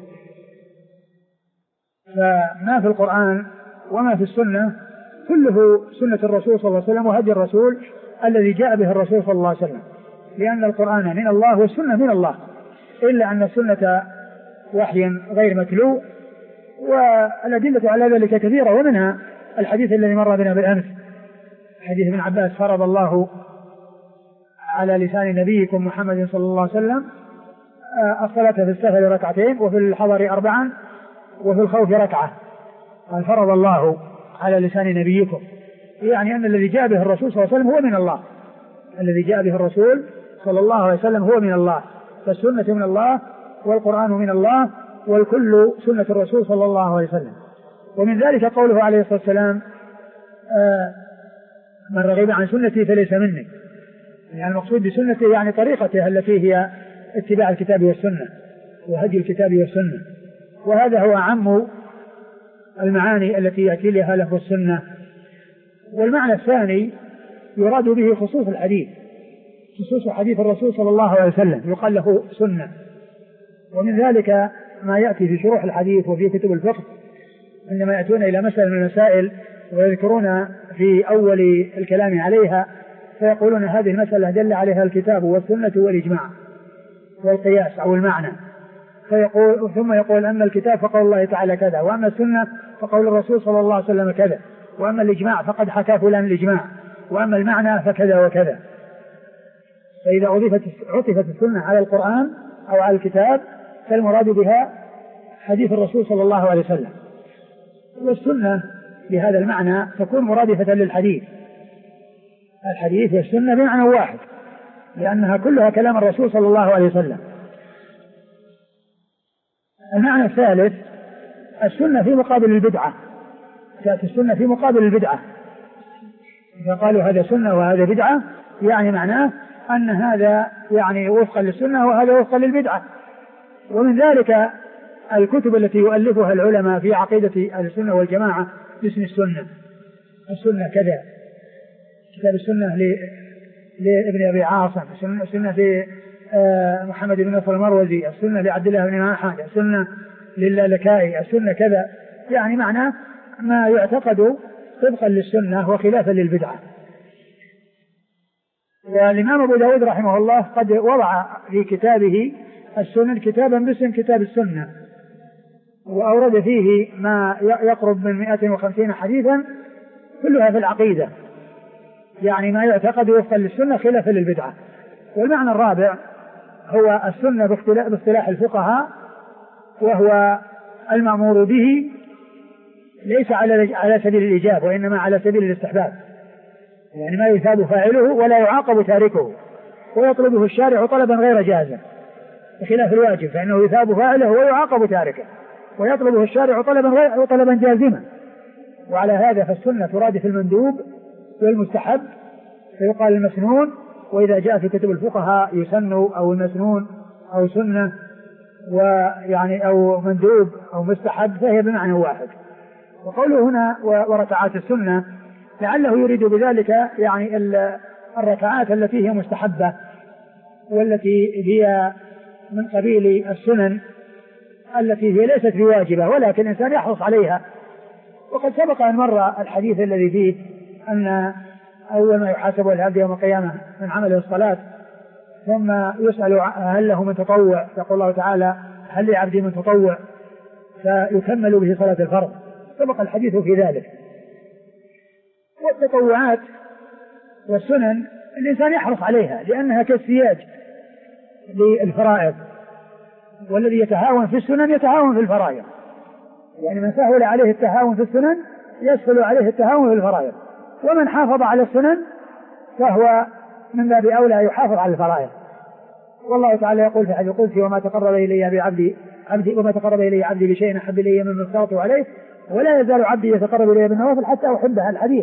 فما في القرآن وما في السنة كله سنة الرسول صلى الله عليه وسلم وهدي الرسول الذي جاء به الرسول صلى الله عليه وسلم، لأن القرآن من الله والسنة من الله، إلا أن السنة وحي غير متلو، والأدلة على ذلك كثيرة، ومنها الحديث الذي مر بنا بالأمس، حديث ابن عباس: فرض الله على لسان نبيكم محمد صلى الله عليه وسلم الصلاة في السفر ركعتين وفي الحضر أربعا وفي الخوف ركعة. قال: فرض الله على لسان نبيكم، يعني أن الذي جاء به الرسول صلى الله عليه وسلم هو من الله، الذي جاء به الرسول صلى الله عليه وسلم هو من الله، فالسنة من الله والقرآن من الله والكل سنة الرسول صلى الله عليه وسلم. ومن ذلك قوله عليه الصلاة والسلام آه من رغب عن سنتي فليس مني، يعني المقصود بسنته يعني طريقته التي هي اتباع الكتاب والسنة وهدي الكتاب والسنة، وهذا هو أعم المعاني التي يأتي لها لفظ السنة. والمعنى الثاني يراد به خصوص الحديث، خصوص حديث الرسول صلى الله عليه وسلم يقال له سنة. ومن ذلك ما يأتي في شروح الحديث وفي كتب الفقه عندما يأتون إلى مسألة من المسائل ويذكرون في أول الكلام عليها فيقولون هذه المسألة دل عليها الكتاب والسنة والإجماع والقياس أو المعنى، فيقول ثم يقول أما الكتاب فقول الله تعالى كذا، وأما السنة فقول الرسول صلى الله عليه وسلم كذا، وأما الإجماع فقد حكى فلان الإجماع، وأما المعنى فكذا وكذا. فإذا عطفت عطفت السنة على القرآن أو على الكتاب فالمراد بها حديث الرسول صلى الله عليه وسلم، والسنة بهذا المعنى تكون مرادفة للحديث، الحديث والسنة بمعنى واحد لأنها كلها كلام الرسول صلى الله عليه وسلم. المعنى الثالث السنة في مقابل البدعة، تأتي السنة في مقابل البدعة، إذا قالوا هذا سنة وهذا بدعة يعني معناه أن هذا يعني وفقا للسنة وهذا وفقا للبدعة. ومن ذلك الكتب التي يؤلفها العلماء في عقيدة السنة والجماعة باسم السنة، السنة كذا، كتاب السنة لابن أبي عاصم، السنة لمحمد بن نصر المروزي، السنة لعبد الله بن محمد، السنة للالكائي، السنة كذا، يعني معناه ما يعتقد طبقا للسنة وخلافا للبدعة. والإمام أبو داود رحمه الله قد وضع في كتابه السنن كتابا باسم كتاب السنة، وأورد فيه ما يقرب من مئة وخمسين حديثا كلها في العقيدة، يعني ما يعتقد وفقا للسنة خلافا للبدعة. والمعنى الرابع هو السنة باصطلاح الفقهاء، وهو المأمور به ليس على على سبيل الإيجاب وإنما على سبيل الاستحباب، يعني ما يثاب فاعله ولا يعاقب تاركه، ويطلبه الشارع طلبا غير جازم بخلاف الواجب فإنه يثاب فاعله ويعاقب تاركه، ويطلبه الشارع طلبا غير طلبا جازما. وعلى هذا فالسنة ترادف المندوب والمستحب فيقال المسنون، وإذا جاء في كتب الفقهاء يسن أو المسنون أو سنة ويعني أو مندوب أو مستحب فهي بمعنى واحد. وقوله هنا وركعات السنة لعله يريد بذلك يعني الركعات التي هي مستحبة والتي هي من قبيل السنن التي هي ليست بواجبة ولكن الإنسان يحرص عليها. وقد سبق أن مر الحديث الذي فيه أن أول ما يحاسب العبد يوم القيامة من عمله الصلاة، ثم يسأل هل له من تطوع، يقول الله تعالى هل لعبدي من تطوع فيكمل به صلاة الفرض، سبق الحديث في ذلك. والتطوعات والسنن الإنسان يحرص عليها لأنها كالسياج للفرائض، والذي يتهاون في السنن يتهاون في الفرائض، يعني من سهل عليه التهاون في السنن يسهل عليه التهاون في الفرائض، ومن حافظ على السنن فهو من باب أولى يحافظ على الفرائض. والله تعالى يقول في حديث القدسي وما تقرب إلي بعبدي عبدي وما تقرب إلي عبدي بشيء أحب إلي مما افترضته عليه ولا يزال عبدي يتقرب إلي بالنوافل حتى أحبها الحديث.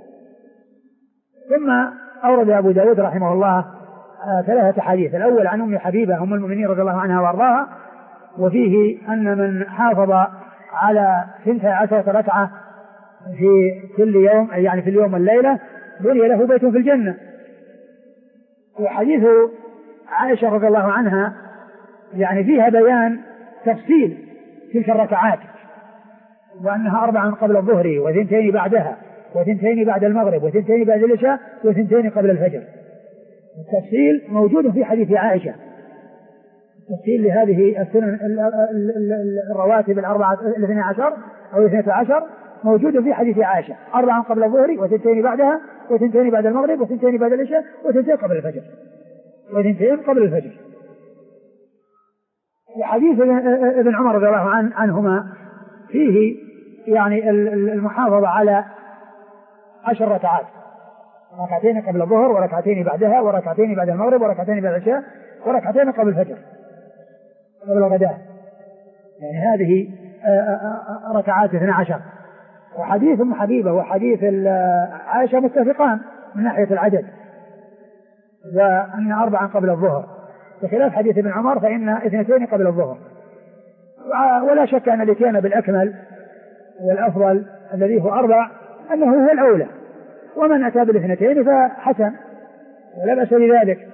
ثم أورد أبو داود رحمه الله آه ثلاثة حديث. الأول عن أم حبيبة أم المؤمنين رضي الله عنها وأرضاها، وفيه أن من حافظ على ثنتي عشرة ركعة في كل يوم يعني في اليوم والليلة بني له بيت في الجنة. وحديث عائشة رضي الله عنها يعني فيها بيان تفصيل تلك الركعات، وأنها أربعا قبل الظهر وثنتين بعدها وثنتين بعد المغرب وثنتين بعد العشاء وثنتين قبل الفجر. التفصيل موجود في حديث عائشة، تفصيل لهذه السنن الرواتب الأربعة الاثنى عشر أو الاثنى عشر موجود في حديث عائشة، أربعا قبل الظهر وثنتين بعدها وثنتين بعد المغرب وثنتين بعد العشاء وثنتين قبل الفجر وثنتين قبل الفجر. وحديث ابن عمر رضي الله عنه عنهما فيه يعني المحافظة على عشر ركعات ركعتين قبل الظهر وركعتين بعدها وركعتين بعد المغرب وركعتين بعد العشاء وركعتين قبل الفجر قبل الغداء. يعني هذه ركعات اثنا عشر. وحديث أم حبيبة وحديث عائشة متفقان من ناحية العدد، وأن أربعا قبل الظهر، بخلاف حديث ابن عمر فإن اثنتين قبل الظهر. ولا شك أن الاتيان بالأكمل والأفضل الذي هو أربع أنه هو الأولى، ومن أتى بالاثنتين فحسن ولا بأس بذلك.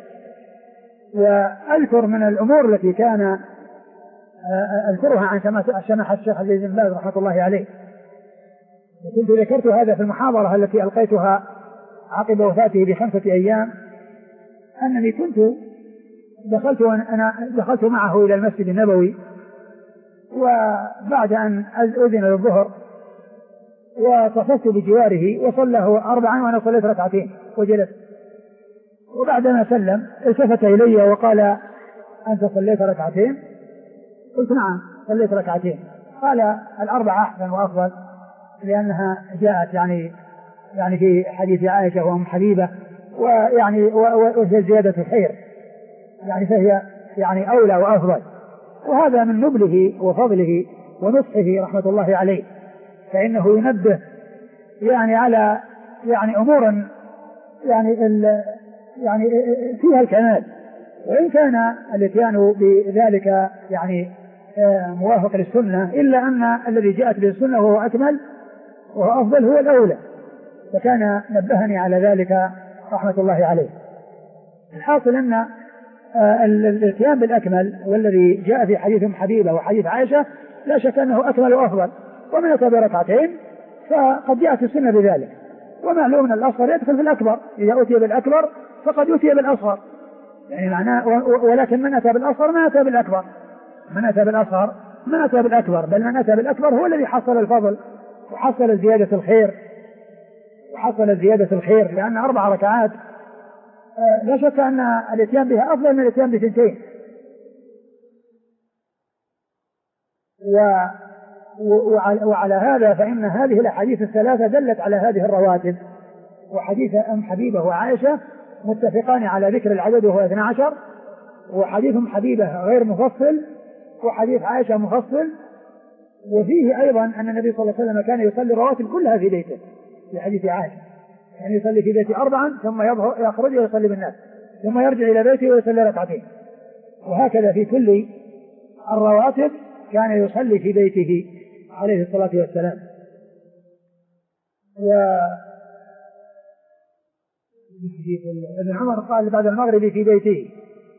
وأذكر من الأمور التي كان أذكرها عن سماحة الشيخ عبد العزيز بن باز رحمة الله عليه، وكنت ذكرت هذا في المحاضرة التي ألقيتها عقب وفاته بخمسة أيام، أنني كنت دخلت أنا دخلت معه إلى المسجد النبوي، وبعد أن أذن للظهر وصففت بجواره وصله أربعا وأنا صليت ركعتين وجلست، وبعدما سلم التفت إلي وقال: أنت صليت ركعتين؟ قلت: نعم صليت ركعتين. قال: الأربعة أحسن وأفضل، لأنها جاءت يعني يعني في حديث عائشة وأم حبيبة، ويعني وهي زيادة الخير، يعني فهي يعني أولى وأفضل. وهذا من نبله وفضله ونصحه رحمة الله عليه، فإنه ينبه يعني على يعني أمور يعني يعني فيها الكمال، وإن كان الاتيان بذلك يعني موافق للسنة، إلا أن الذي جاءت به السنة وهو أكمل وهو أفضل هو الأولى، فكان نبهني على ذلك رحمة الله عليه. الحاصل أن الاتيان بالأكمل والذي جاء في حديث أم حبيبة وحديث عائشة لا شك أنه أكمل وأفضل، ومن أتى بركعتين فقد جاءت السنة بذلك. ومعلوم أن الأصغر يدخل في الأكبر، إذا أتي بالأكبر فقد أتي بالأصغر، يعني معناه. ولكن من أتى بالأصغر ما أتى بالأكبر، من أتى بالأصغر ما أتى بالأكبر، بل من أتى بالأكبر هو الذي حصل الفضل وحصل زيادة الخير وحصل زيادة الخير لأن أربع ركعات لا شك أن الاتيان بها أفضل من الاتيان بثنتين. و... وعلى هذا فإن هذه الأحاديث الثلاثة دلت على هذه الرواتب، وحديث أم حبيبة وعائشة متفقان على ذكر العدد وهو اثنا عشر، وحديث أم حبيبة غير مفصل، وحديث عائشة مفصل. وفيه أيضا أن النبي صلى الله عليه وسلم كان يصلي الرواتب كلها في بيته، في حديث عائشة يعني يصلي في بيته أربعا ثم يخرج ويصلي بالناس ثم يرجع إلى بيته ويصلي ركعتين، وهكذا في كل الرواتب كان يصلي في بيته عليه الصلاة والسلام. و ابن عمر قال بعد المغرب في بيته،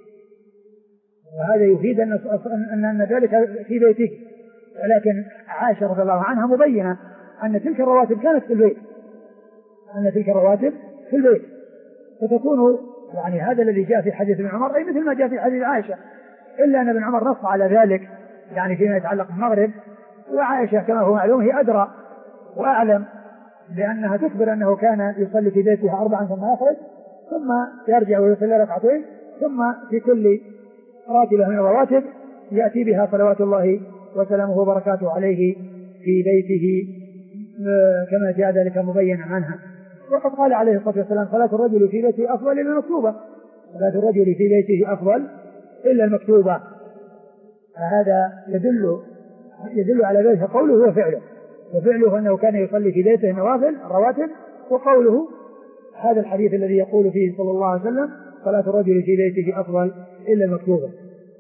وهذا يفيد أن أن ذلك في بيته، ولكن عائشة رضي الله عنها مبينة أن تلك الرواتب كانت في البيت، أن تلك الرواتب في البيت، فتكون يعني هذا الذي جاء في حديث ابن عمر أي مثل ما جاء في حديث عائشة، إلا أن ابن عمر نص على ذلك يعني فيما يتعلق بالمغرب، وعائشة كما هو معلوم هي أدرى وأعلم، لأنها تخبر أنه كان يصلي في بيتها أربعا ثم يخرج ثم يرجع ويصلي ركعتين، ثم في كل راتبة من الرواتب يأتي بها صلوات الله وسلامه وبركاته عليه في بيته كما جاء ذلك مبينا عنها. وقد قال عليه الصلاة والسلام: صلاة الرجل في بيته أفضل إلا المكتوبة، صلاة الرجل في بيته أفضل إلا المكتوبة. فهذا يدل يدل على ذلك قوله وفعله، وفعله أنه كان يصلي في بيته النوافل الرواتب، وقوله هذا الحديث الذي يقول فيه صلى الله عليه وسلم: صلاة الرجل في بيته أفضل إلا المكتوبة.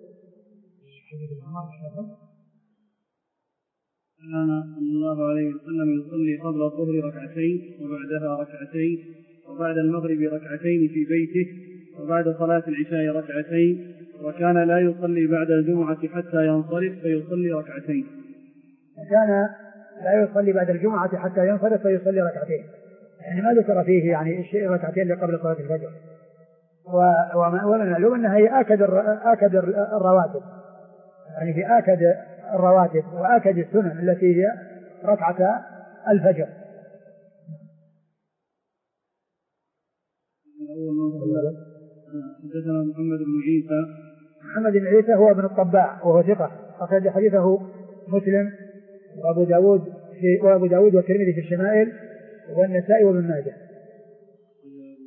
كان صلى الله عليه وسلم يصلي قبل الظهر ركعتين وبعدها ركعتين، وبعد المغرب ركعتين في بيته، وبعد صلاة العشاء ركعتين، وكان لا يصلي بعد الجمعة حتى ينصرف فيصلي ركعتين.
كان لا يصلي بعد الجمعة حتى ينصرف فيصلي ركعتين، يعني ما ذكر فيه يعني الشيء ركعتين اللي قبل صلاة الفجر، ومن معلوم أنها هي آكد آكد الرواتب، يعني في آكد الرواتب وآكد السنن التي هي ركعة الفجر.
حدثنا محمد بن عيسى.
محمد بن عيسى هو ابن الطباع وهو ثقة، أخرج حديثه مسلم وأبو داود وأبو داود والترمذي في الشمائل والنسائي وابن ماجه.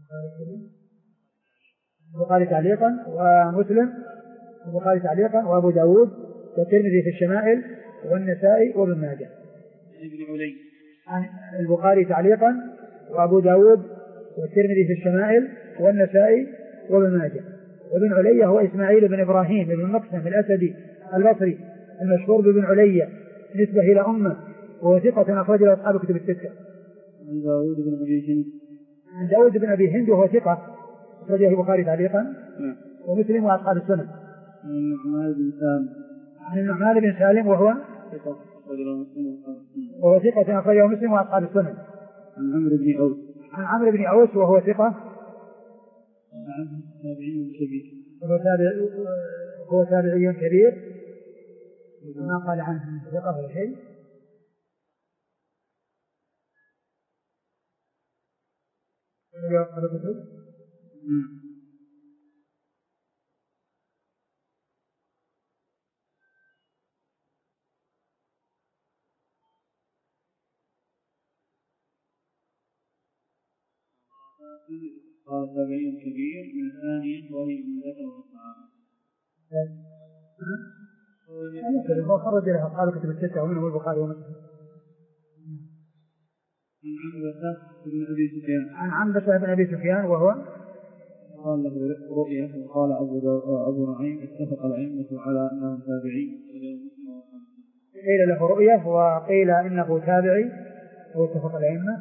البخاري تعليقا ومسلم البخاري تعليقا وأبو داود والترمذي في الشمائل والنسائي وابن ماجه.
ابن علي
البخاري تعليقا وأبو داود والترمذي في الشمائل والنسائي وابن ماجه. وابن علي هو إسماعيل بن إبراهيم بن مقسم الأسدي البصري المشهور بابن علي نسبة إلى أمه، وهو ثقة أخرج له أصحاب كتب الستة.
عن داود بن أبي هند
عن داود بن أبي هند وهو ثقة أخرجه البخاري تعليقا ومسلم وأصحاب السنن.
عن النعمان بن سالم
عن النعمان بن سالم وهو
ثقة
وهو ثقة أخرجه مسلم وأصحاب السنن.
عن عمرو بن أوس
عن عمرو بن أوس وهو ثقة
تابعي كبير
وهو تابع هو تابعي كبير ما قال عنه ثقة ولا شيء.
قال تابعي كبير من ثانية وهي من ذكر والصحابة.
هو خرج له أصحاب كتب الستة ومنهم البخاري ومسلم.
عن عنبسة بن أبي سفيان
عن عنبسة بن أبي سفيان وهو
قال له رؤية وقال أبو أبو نعيم اتفق الأئمة على أنه تابعي.
قيل له رؤية وقيل إنه تابعي واتفق الأئمة.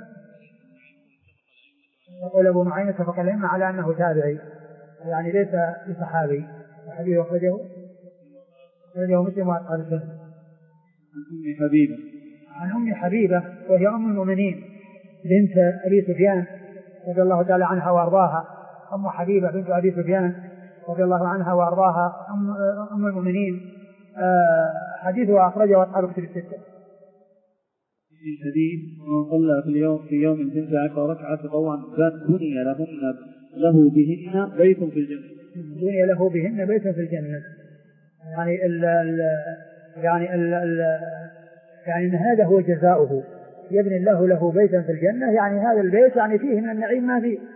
يقول أبو نعيم اتفق الأئمة على أنه تابعي يعني ليس بصحابي. الحديث أخرجه أخرجه مسلم وأصحاب السنن.
عن أم حبيبة
عن أم حبيبة وهي أم المؤمنين بنت أبي سفيان رضي الله تعالى عنها وأرضاها. أم حبيبة بنت أبي سفيان رضي الله عنها وأرضاها أم, أم المؤمنين. آه حديثها أخرجه أصحاب كتب الستة.
في حديث من صلى في اليوم في يوم اثنتي عشرة ركعة تطوعا بني لهن له بهن بيت في الجنة.
بني له بهن بيت في الجنة يعني ال ال يعني ال ال يعني إن هذا هو جزاؤه يبني الله له بيتا في الجنة يعني هذا البيت يعني فيه من النعيم ما فيه.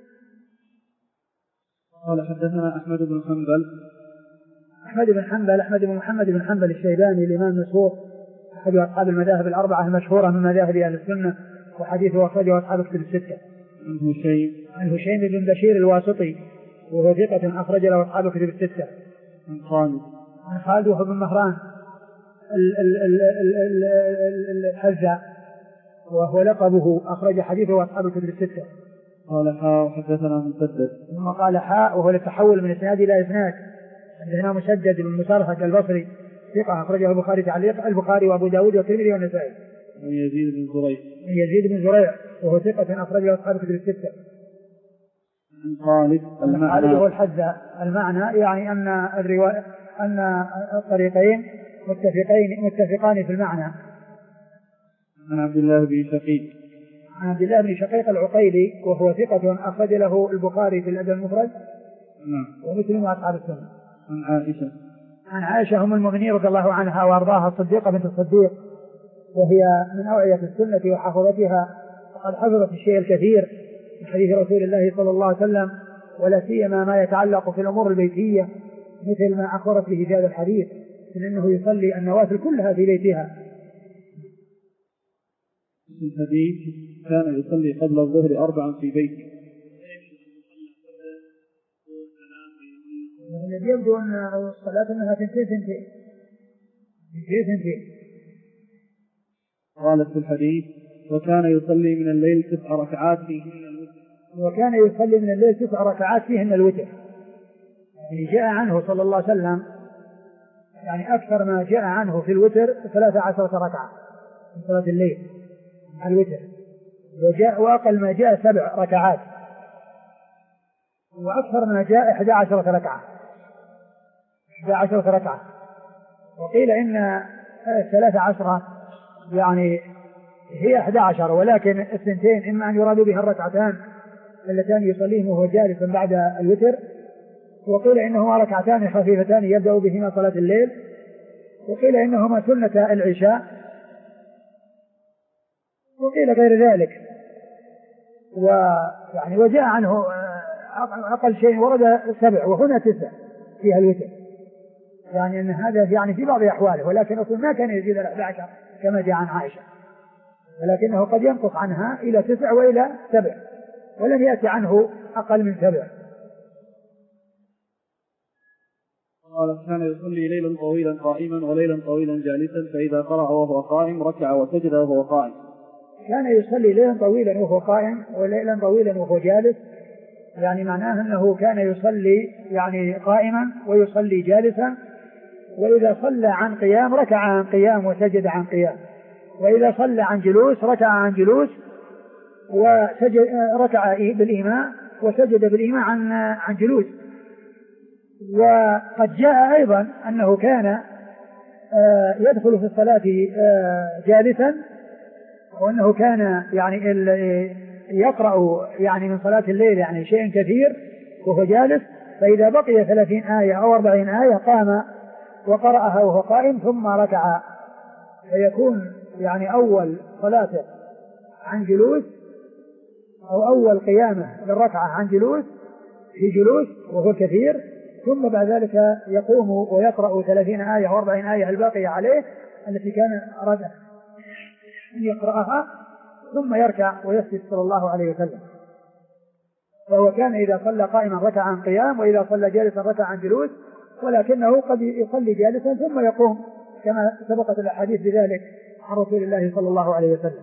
قال حدثنا أحمد بن حنبل
أحمد بن حنبل أحمد بن محمد بن حنبل الشيباني الإمام المشهور أحد أصحاب المذاهب الأربعة المشهورة من مذاهب أهل السنة وحديثه أخرجه أصحاب كتب الستة.
عن هشيم
عن هشيم بن بشير الواسطي وهو ثقة أخرج له أصحاب كتب الستة.
عن خالد
عن خالد وهو بن مهران الحذاء وهو لقبه أخرج حديثه أصحاب الكتب الستة.
قال حاء وحدثنا مسدد
ثم قال حاء وهو للتحول من إسناد إلى إسناد. عندنا مسدد بن مسرهد البصري ثقة أخرجه البخاري تعليق البخاري وأبو داود والترمذي والنسائي.
عن يزيد بن زريع
عن يزيد بن زريع وهو ثقة أخرجه أصحاب الكتب الستة.
عن خالد
المعنى هو الحذاء. المعنى يعني أن الرواية أن الطريقين متفقين متفقان في المعنى.
عن عبد الله بن شقيق
عن عبد الله بن شقيق العقيلي وهو ثقة أخرج له البخاري في الأدب المفرد ومسلم وأصحاب السنة.
عن عائشة
عن عائشة أم المؤمنين رضي الله عنها وأرضاها الصديقة بنت الصديق وهي من أوعية السنة وحفظتها وقد حفظت الشيء الكثير من حديث رسول الله صلى الله عليه وسلم ولا سيما ما يتعلق في الأمور البيتية مثل ما أخبرت به في هذا الحديث من أنه يصلي النوافل كلها في بيتها.
الحديث كان يصلي قبل الظهر أربعا في بيته.
الذي يبدو أن الصلاة أنها تنتهي تنتهي تنتهي تنتهي.
قالت في الحديث وكان يصلي من الليل تسع ركعات فيهن الوتر.
وكان يصلي من الليل تسع ركعات فيهن الوتر. يعني جاء عنه صلى الله عليه وسلم يعني أكثر ما جاء عنه في الوتر ثلاثة عشرة ركعة في صلاة الليل الوتر وجاء وأقل ما جاء سبع ركعات وأكثر ما جاء إحدى عشرة ركعة إحدى عشرة ركعة. وقيل إن ثلاثة عشرة يعني هي إحدى عشر ولكن الثنتين إما أن يراد بها الركعتان اللتان يصليهم وهو جالس بعد الوتر وقيل إنهما ركعتان خفيفتان يبدأ بهما صلاة الليل وقيل إنهما سنة العشاء وقيل غير ذلك. ويعني وجاء عنه أقل شيء ورد سبع وهنا تسع فيها الوتر، يعني أن هذا يعني في بعض أحواله، ولكن أقول ما كان يزيد على أحد عشر كما جاء عن عائشة، ولكنه قد ينقص عنها إلى تسع وإلى سبع، ولم يأتي عنه أقل من سبع.
قال كان يصلي ليلا طويلا قائما وليلا طويلا جالسا، فإذا قرأ وهو قائم ركع وسجد وهو قائم.
كان يصلي ليلا طويلا وهو قائم وليلا طويلا وهو جالس، يعني معناه أنه كان يصلي يعني قائما ويصلي جالسا، وإذا صلى عن قيام ركع عن قيام وسجد عن قيام، وإذا صلى عن جلوس ركع عن جلوس وسجد ركع بالإيماء وسجد بالإيماء عن عن جلوس. وقد جاء أيضا أنه كان يدخل في الصلاة جالسا، وأنه كان يعني يقرأ يعني من صلاة الليل يعني شيء كثير وهو جالس، فإذا بقي ثلاثين آية أو أربعين آية قام وقرأها وهو قائم ثم ركع، فيكون يعني أول صلاته عن جلوس أو أول قيامه للركعة عن جلوس في جلوس وهو كثير، ثم بعد ذلك يقوم ويقرأ ثلاثين آية أو أربعين آية الباقية عليه التي كان أراد أن يقرأها، ثم يركع ويسجد صلى الله عليه وسلم. فهو كان إذا صلى قائما ركع عن قيام، وإذا صلى جالسا ركع عن جلوس، ولكنه قد يصلي جالسا ثم يقوم كما سبقت الأحاديث بذلك عن رسول الله صلى الله عليه وسلم.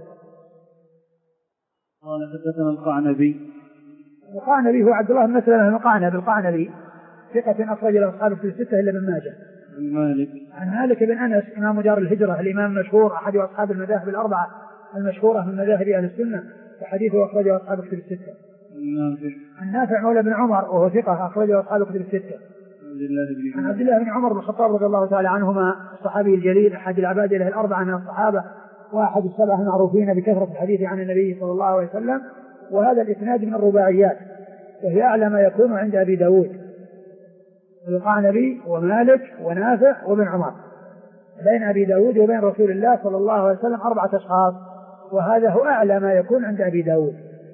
قال حدثنا القعنبي.
القعنبي هو عبد الله بن مسلمة المقعنبي القعنبي، ثقة أخرج له أصحابه في الستة إلا ابن ماجه.
عن مالك.
عن مالك بن أنس إمام دار الهجرة الإمام المشهور أحد أصحاب المذاهب الأربعة المشهورة من مذاهب أهل السنة، وحديثه أخرجه أصحاب كتب الستة. عن نافع مولى بن عمر وهو ثقة أخرجه أصحاب كتب الستة. عن عبد الله بن عمر بن الخطاب رضي الله تعالى عنهما الصحابي الجليل أحد العباد له الأربعة من الصحابة، وأحد السبعة المعروفين بكثرة الحديث عن النبي صلى الله عليه وسلم. وهذا الإسناد من الرباعيات، وهي أعلى ما يكون عند أبي داود، القعنبي ومالك ونافع وابن عمر. بين أبي داود وبين رسول الله صلى الله عليه وسلم أربعة أشخاص، وهذا هو أعلى ما يكون عند أبي داود.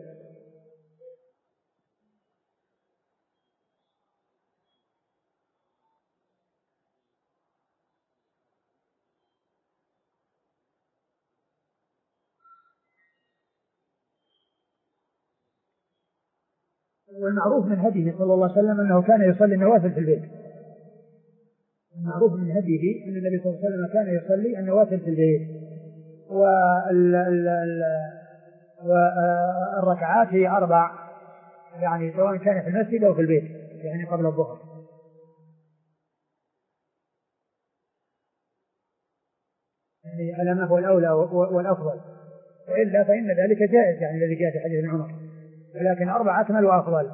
والمعروف من هديه صلى الله عليه وسلم أنه كان يصلي النوافل في البيت. المعروف من هديه أن النبي صلى الله عليه وسلم كان يصلي النوافل في البيت، والركعات هي أربع، يعني سواء كان في المسجد أو في البيت، يعني قبل الظهر. يعني على ما هو الأولى والأفضل، وإلا فإن ذلك جائز، يعني الذي جاء في حديث ابن عمر، ولكن أربعة أكمل وأفضل.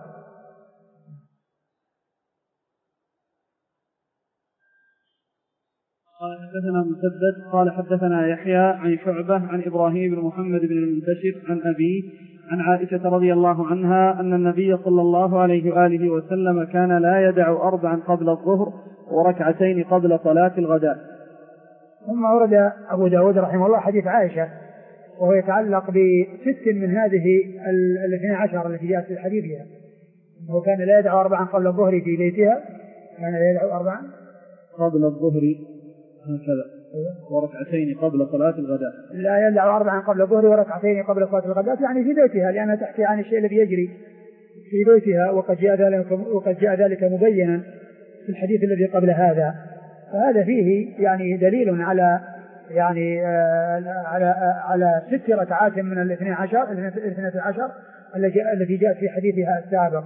قال حدثنا مسدد قال حدثنا يحيى عن شعبة عن إبراهيم بن محمد بن المنتشر عن أبيه عن عائشة رضي الله عنها أن النبي صلى الله عليه وآله وسلم كان لا يدع أربعا قبل الظهر وركعتين قبل صلاة الغداء.
ثم ورد أبو داود رحمه الله حديث عائشة، وهو يتعلق بست من هذه الاثنى عشر التي جاءت في الحديث فيها، أنه كان لا يدع أربعا قبل الظهر في بيتها، كان لا يدع أربعا
قبل الظهر هكذا وركعتين قبل صلاة الغداء.
لا يدع أربعا قبل الظهر وركعتين قبل صلاة الغداء، يعني في بيتها، لأنها تحكي عن الشيء الذي يجري في بيتها، وقد جاء ذلك وقد جاء ذلك مبينا في الحديث الذي قبل هذا. فهذا فيه يعني دليل على يعني آه على آه على ست ركعات من الاثنى عشر الاثنى عشر التي جاءت في حديثها السابق.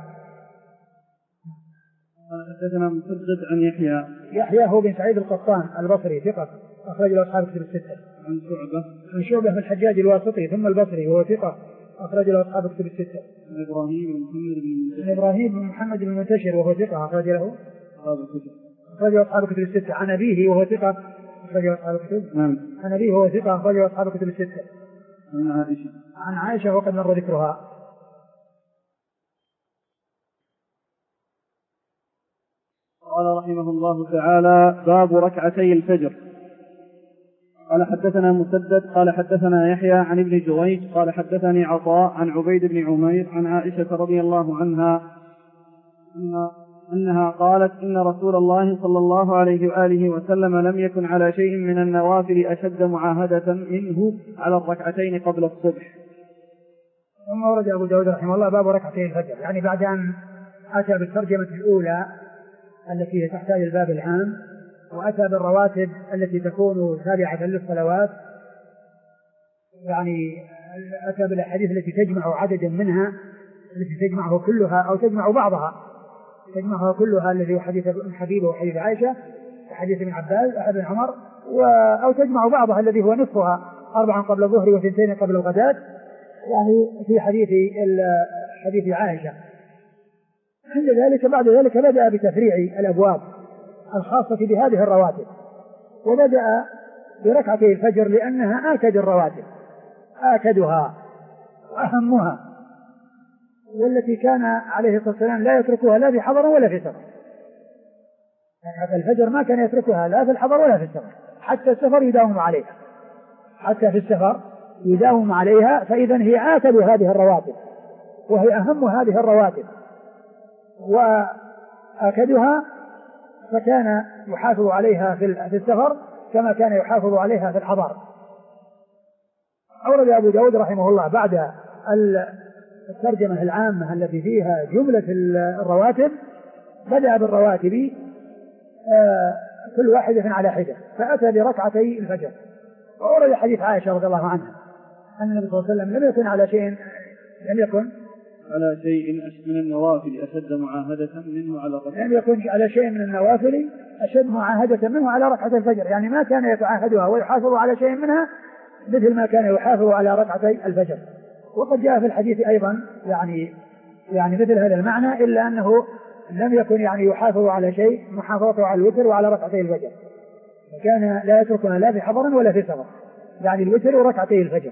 حدثنا مسدد عن يحيى.
يحيى هو بن سعيد القطان البصري ثقة أخرج له أصحاب كتب الستة.
عن شعبة.
عن شعبة بن الحجاج الواسطي ثم البصري وهو ثقة أخرج له أصحاب كتب الستة.
عن إبراهيم بن محمد بن المنتشر.
عن إبراهيم بن محمد بن المنتشر وهو ثقة أخرج له
أصحاب الكتب.
أخرج له أصحاب كتب الستة. عن أبيه وهو ثقة أخرج له أصحاب الكتب.
نعم.
عن أبيه وهو ثقة أخرج له أصحاب كتب الستة.
عن عائشة.
عن عائشة وقد مر ذكرها.
قال رحمه الله تعالى: باب ركعتي الفجر. قال حدثنا مسدد قال حدثنا يحيى عن ابن جريج قال حدثني عطاء عن عبيد بن عمير عن عائشة رضي الله عنها أنها قالت إن رسول الله صلى الله عليه وآله وسلم لم يكن على شيء من النوافل أشد معاهدة منه على الركعتين قبل الصبح.
ثم ورد أبو داود رحمه الله باب ركعتي الفجر، يعني بعد أن أتى بالترجمة الأولى التي تحتاج الباب العام، وأتى بالرواتب التي تكون تابعة للصلوات، يعني أتى بالأحاديث التي تجمع عددا منها، التي تجمعه كلها أو تجمع بعضها، تجمعها كلها الذي هو حديث ابن حبيب وحديث عائشة وحديث ابن عباس وحديث ابن عمر، أو تجمع بعضها الذي هو نصفها أربعا قبل الظهر وثنتين قبل الغداة، يعني في حديث حديث عائشة. عند ذلك بعد ذلك بدأ بتفريع الأبواب الخاصة بهذه الرواتب، وبدأ بركعتي الفجر لأنها آكد الرواتب، آكدها وأهمها، والتي كان عليه الصلاة والسلام لا يتركها لا في حضر ولا في سفر. ركعة الفجر ما كان يتركها لا في الحضر ولا في السفر، حتى السفر يداوم عليها، حتى في السفر يداوم عليها، فإذا هي آكد هذه الرواتب وهي أهم هذه الرواتب وآكدها، فكان يحافظ عليها في السفر كما كان يحافظ عليها في الحضر. أورد أبو داود رحمه الله بعد الترجمة العامة التي فيها جملة الرواتب بدأ بالرواتب كل واحدة على حدة، فأتى بركعتي الفجر. وأورد حديث عائشة رضي الله عنها أن النبي صلى الله عليه وسلم لم يكن على شيء لم يكن
على شيء من النوافل أشد معاهدة منه على ركعتي
لم يكن على شيء من النوافل أشد معاهدة منه على ركعتي الفجر، يعني ما كان يتعاهدها ويحافظ على شيء منها مثل ما كان يحافظ على ركعتي الفجر. وقد جاء في الحديث أيضا يعني يعني مثل هذا المعنى، إلا أنه لم يكن يعني يحافظ على شيء محافظته على الوتر وعلى ركعتي الفجر، كان لا يتركها لا في حضر ولا في سفر، يعني الوتر وركعتي الفجر.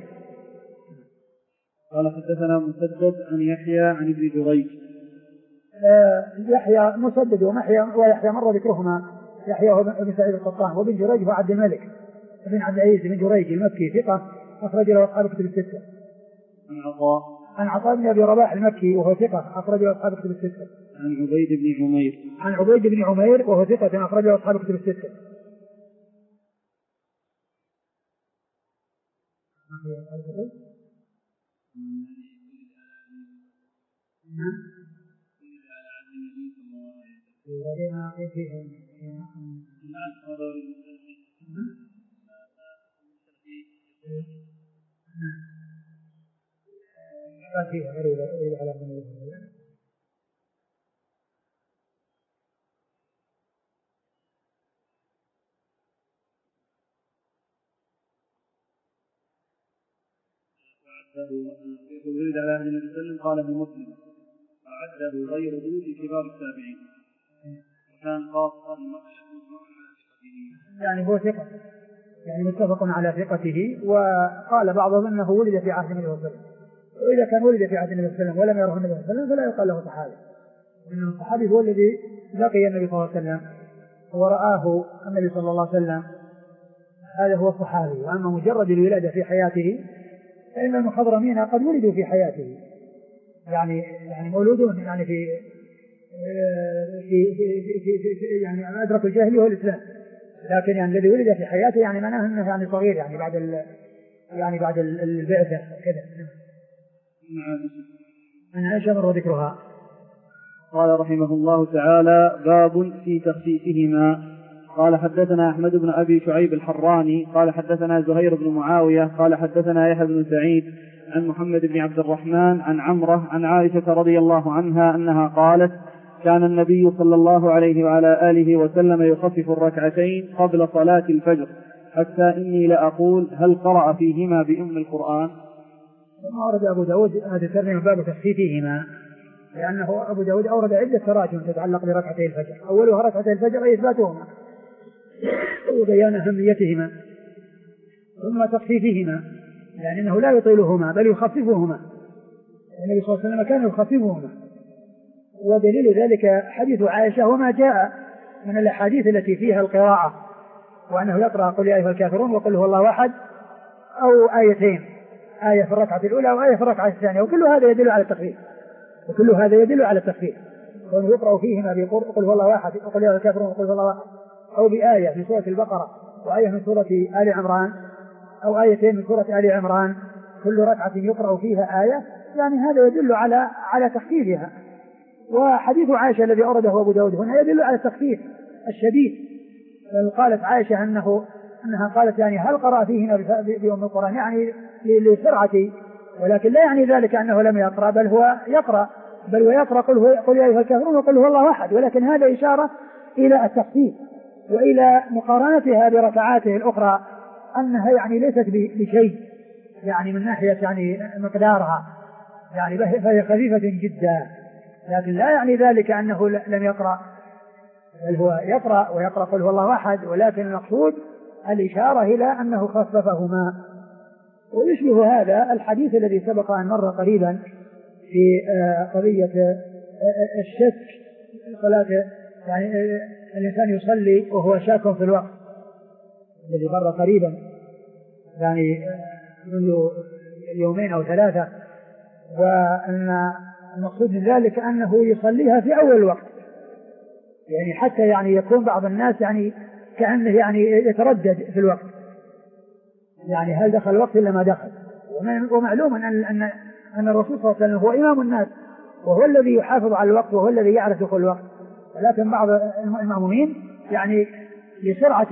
قال حدثنا مسدد عن يحيى عن ابن جريج.
آه يحيى مسدد ومحيى ويحيى مر ذكرهما، يحيى هو بن سعيد القطان، وابن جريج هو عبد الملك بن عبد العزيز بن جريج المكي ثقة أخرج له أصحاب الكتب الستة.
عن عطاء
عن عطاء بن أبي رباح المكي وهو ثقة أخرج له أصحاب الكتب الستة.
عن عبيد بن عمير
عن عبيد بن عمير وهو ثقة أخرج له أصحاب الكتب الستة. نعم. وبما فيهم قال فيها غريبة أريد على من يقول
يقول ولد على أهل النبي صلى الله عليه وسلم، قال في مسلم أعده غيره لكبار التابعين وكان خاصا
يعني هو ثقة، يعني متفق على ثقته. وقال بعضهم أنه ولد في عهد النبي صلى الله عليه وسلم، وإذا كان ولد في عهد النبي صلى الله عليه وسلم ولم يره النبي صلى الله عليه وسلم فلا يقال له صحابي، لأن الصحابي هو الذي لقي النبي صلى الله عليه وسلم ورآه النبي صلى الله عليه وسلم، هذا هو الصحابي. وأما مجرد الولادة في حياته فإن المخضرمين قد ولدوا في حياته، يعني يعني مولودون يعني في في في, في, في, في يعني أدرك الجاهلية والإسلام، لكن يعني الذي ولد في حياته يعني معناه أنه يعني صغير، يعني بعد ال يعني بعد البعثة كذا. عن عائشة مر ذكرها.
قال رحمه الله تعالى: باب في تخفيفهما. قال حدثنا أحمد بن أبي شعيب الحراني قال حدثنا زهير بن معاوية قال حدثنا يحيى بن سعيد عن محمد بن عبد الرحمن عن عمرة عن عائشة رضي الله عنها أنها قالت: كان النبي صلى الله عليه وعلى آله وسلم يخفف الركعتين قبل صلاة الفجر حتى إني لأقول هل قرأ فيهما بأم القرآن.
ثم أورد أبو داود هذا ترجمة باب تخفيفهما، لأنه أبو داود أورد عدة تراجم تتعلق بركعتي الفجر، أولها ركعتي الفجر أي إثباتهما وبيان أهميتهما، ثم تخفيفهما يعني أنه لا يطيلهما بل يخففهما، النبي صلى الله عليه وسلم كان يخففهما. ودليل ذلك حديث عائشة وما جاء من الأحاديث التي فيها القراءة وأنه يقرأ قل يا أيها الكافرون وقل هو الله أحد أو آيتين، آية في الركعة الأولى وآية في الركعة الثانية، وكل هذا يدل على التخفيف، وكل هذا يدل على التخفيف، وأنه يقرأ فيهما بقل هو الله أحد وقل يا أيها الكافرون وقل هو الله أحد، أو بآية في سورة البقرة وآية من سورة آل عمران أو آيتين من سورة آل عمران، كل ركعة يقرأ فيها آية، يعني هذا يدل على على تخفيفها. وحديث عائشة الذي أورده أبو داود هنا يدل على التخفيف الشديد. قالت عائشة أنه أنها قالت يعني هل قرأ فيهن بأم القرآن يعني لسرعة، ولكن لا يعني ذلك أنه لم يقرأ، بل هو يقرأ، بل ويقرأ قل, قل يا أيها الكافرون وقل هو الله أحد، ولكن هذا إشارة إلى التخفيف وإلى مقارنتها بركعاته الأخرى أنها يعني ليست بشيء يعني من ناحية يعني مقدارها، يعني فهي خفيفة جدا، لكن لا يعني ذلك أنه لم يقرأ، بل هو يقرأ ويقرأ قل هو الله أحد، ولكن المقصود الإشارة إلى أنه خففهما. ويشبه هذا الحديث الذي سبق أن مر قريبا في قضية الشك صلاة، يعني الإنسان يصلي وهو شاك في الوقت، الذي مر قريبا يعني منذ يومين أو ثلاثة، وأن المقصود من ذلك أنه يصليها في أول الوقت، يعني حتى يعني يكون بعض الناس يعني كأنه يعني يتردد في الوقت، يعني هل دخل الوقت إلا ما دخل. ومعلوم أن أن أن الرسول صلى الله عليه وسلم هو إمام الناس، وهو الذي يحافظ على الوقت، وهو الذي يعرف دخول الوقت، ولكن بعض المأمومين يعني لسرعة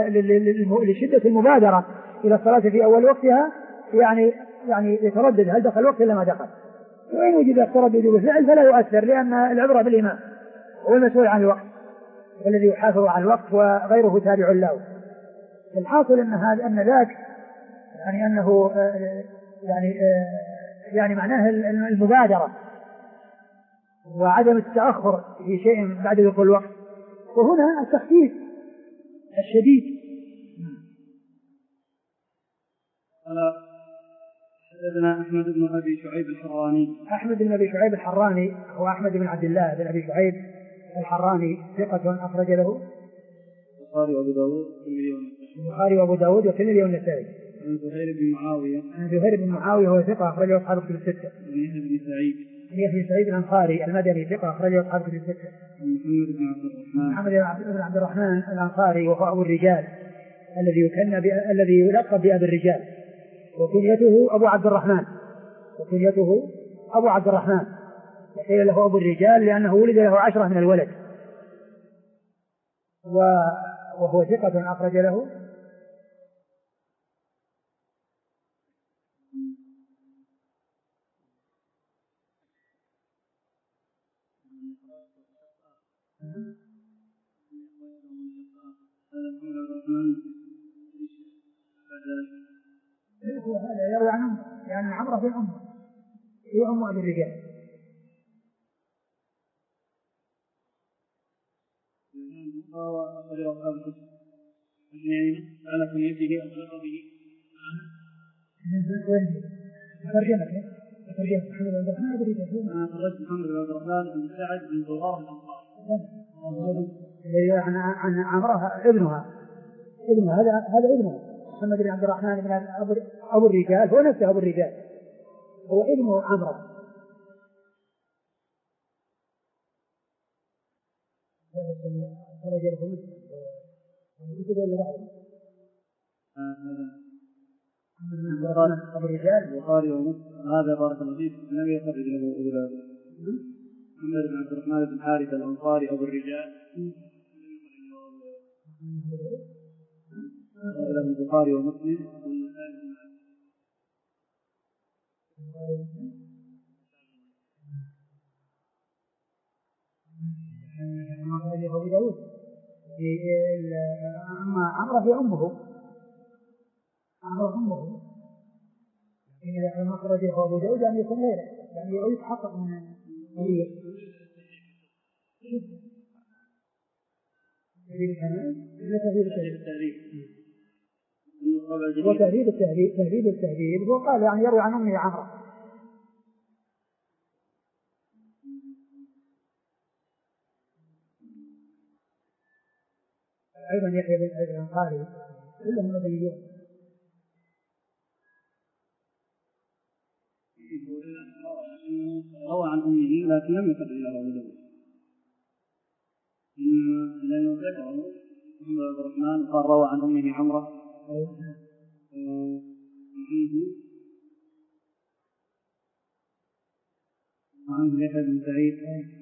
لشدة المبادرة إلى الصلاة في أول وقتها يعني يعني يتردد هل دخل الوقت إلا ما دخل، وإن وجد التردد بالفعل فلا يؤثر، لأن العبرة بالإمام هو المسؤول عن الوقت والذي يحافظ على الوقت وغيره تابع له. الحاصل أن هذا أن ذاك يعني أنه يعني يعني معناه المبادرة وعدم التأخر في شيء بعد دخول الوقت، وهنا التخفيف الشديد.
حدثنا أحمد بن أبي شعيب الحراني.
أحمد بن أبي شعيب الحراني هو أحمد بن عبد الله بن أبي شعيب الحراني، ثقة أخرج له
البخاري وأبو داود
البخاري وأبو داود والترمذي والنسائي.
عن زهير بن معاوية
عن زهير بن معاوية هو ثقة أخرجه أصحاب الكتب الستة.
عن يحيى بن سعيد
عن يحيى بن سعيد الأنصاري المدني ثقة أخرجه أصحاب الكتب الستة.
عن محمد بن عبد الرحمن
محمد بن عبد الرحمن الأنصاري وهو أبو الرجال الذي يكنى الذي يلقب بأبي الرجال، وكنيته أبو عبد الرحمن وكنيته أبو عبد الرحمن وقيل له أبو الرجال لأنه ولد له عشرة من الولد، وهو ثقة أخرج له هو هذا يروي عن أمه، يعني عمره في أمه في أم أبي الرجال.
يعني على كنيته أو لقبه
ترجمة ترجمة محمد بن عبد الرحمن أبو الرجال.
أنا خرجت محمد بن عبد الرحمن بن سعد بن ضرار الأنصاري
عن عن عمرها ابنها ابنها هذا هذا ابنها محمد بن عبد الرحمن بن أبو, أبو الرجال، هو نفسه أبو الرجال، هو ابن عمرو. خرج لكم
أبو الرجال البخاري ومسلم. هذا بارك الله فيك لم يخرج له أبو داود. محمد بن عبد الرحمن بن حارثة الأنصاري أبو الرجال له البخاري ومسلم والنسائي.
أبو داود أما عمرو في أمه عمرو أمه إذا ما خرجه أبو داود يعني يكون غيره، يعني يتحقق من هوية تهذيب الكمال ولا تهذيب التهذيب؟ وتهذيب التهذيب تهذيب التهذيب هو قال يعني يروي عن أمه عمرو. أيضا يحيى بن سعيد الأنصاري كلهم مدنيون.
روى عن أمه لكن لم يقل إلى أبو داود، لأنه ذكره محمد بن عبد الرحمن قال روى عن أمه عمرة وعنه يحيى بن سعيد.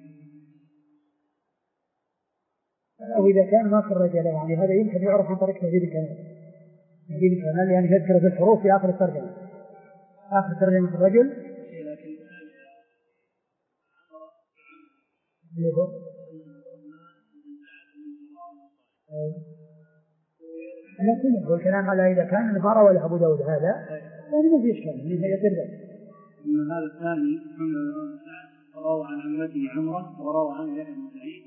أو إذا كان ما خرج له يعني هذا يمكن يعرف عن طريق تهذيب الكمال. تهذيب الكمال يعني يذكر في الحروف في آخر الترجمة، آخر ترجمة الرجل لكن هو الكلام على إذا كان ما روى له أبو داود هذا يعني ما في إشكال من هي ترجمة.
إن هذا الثاني روى عن عمته عمرة وروى عن يحيى بن سعيد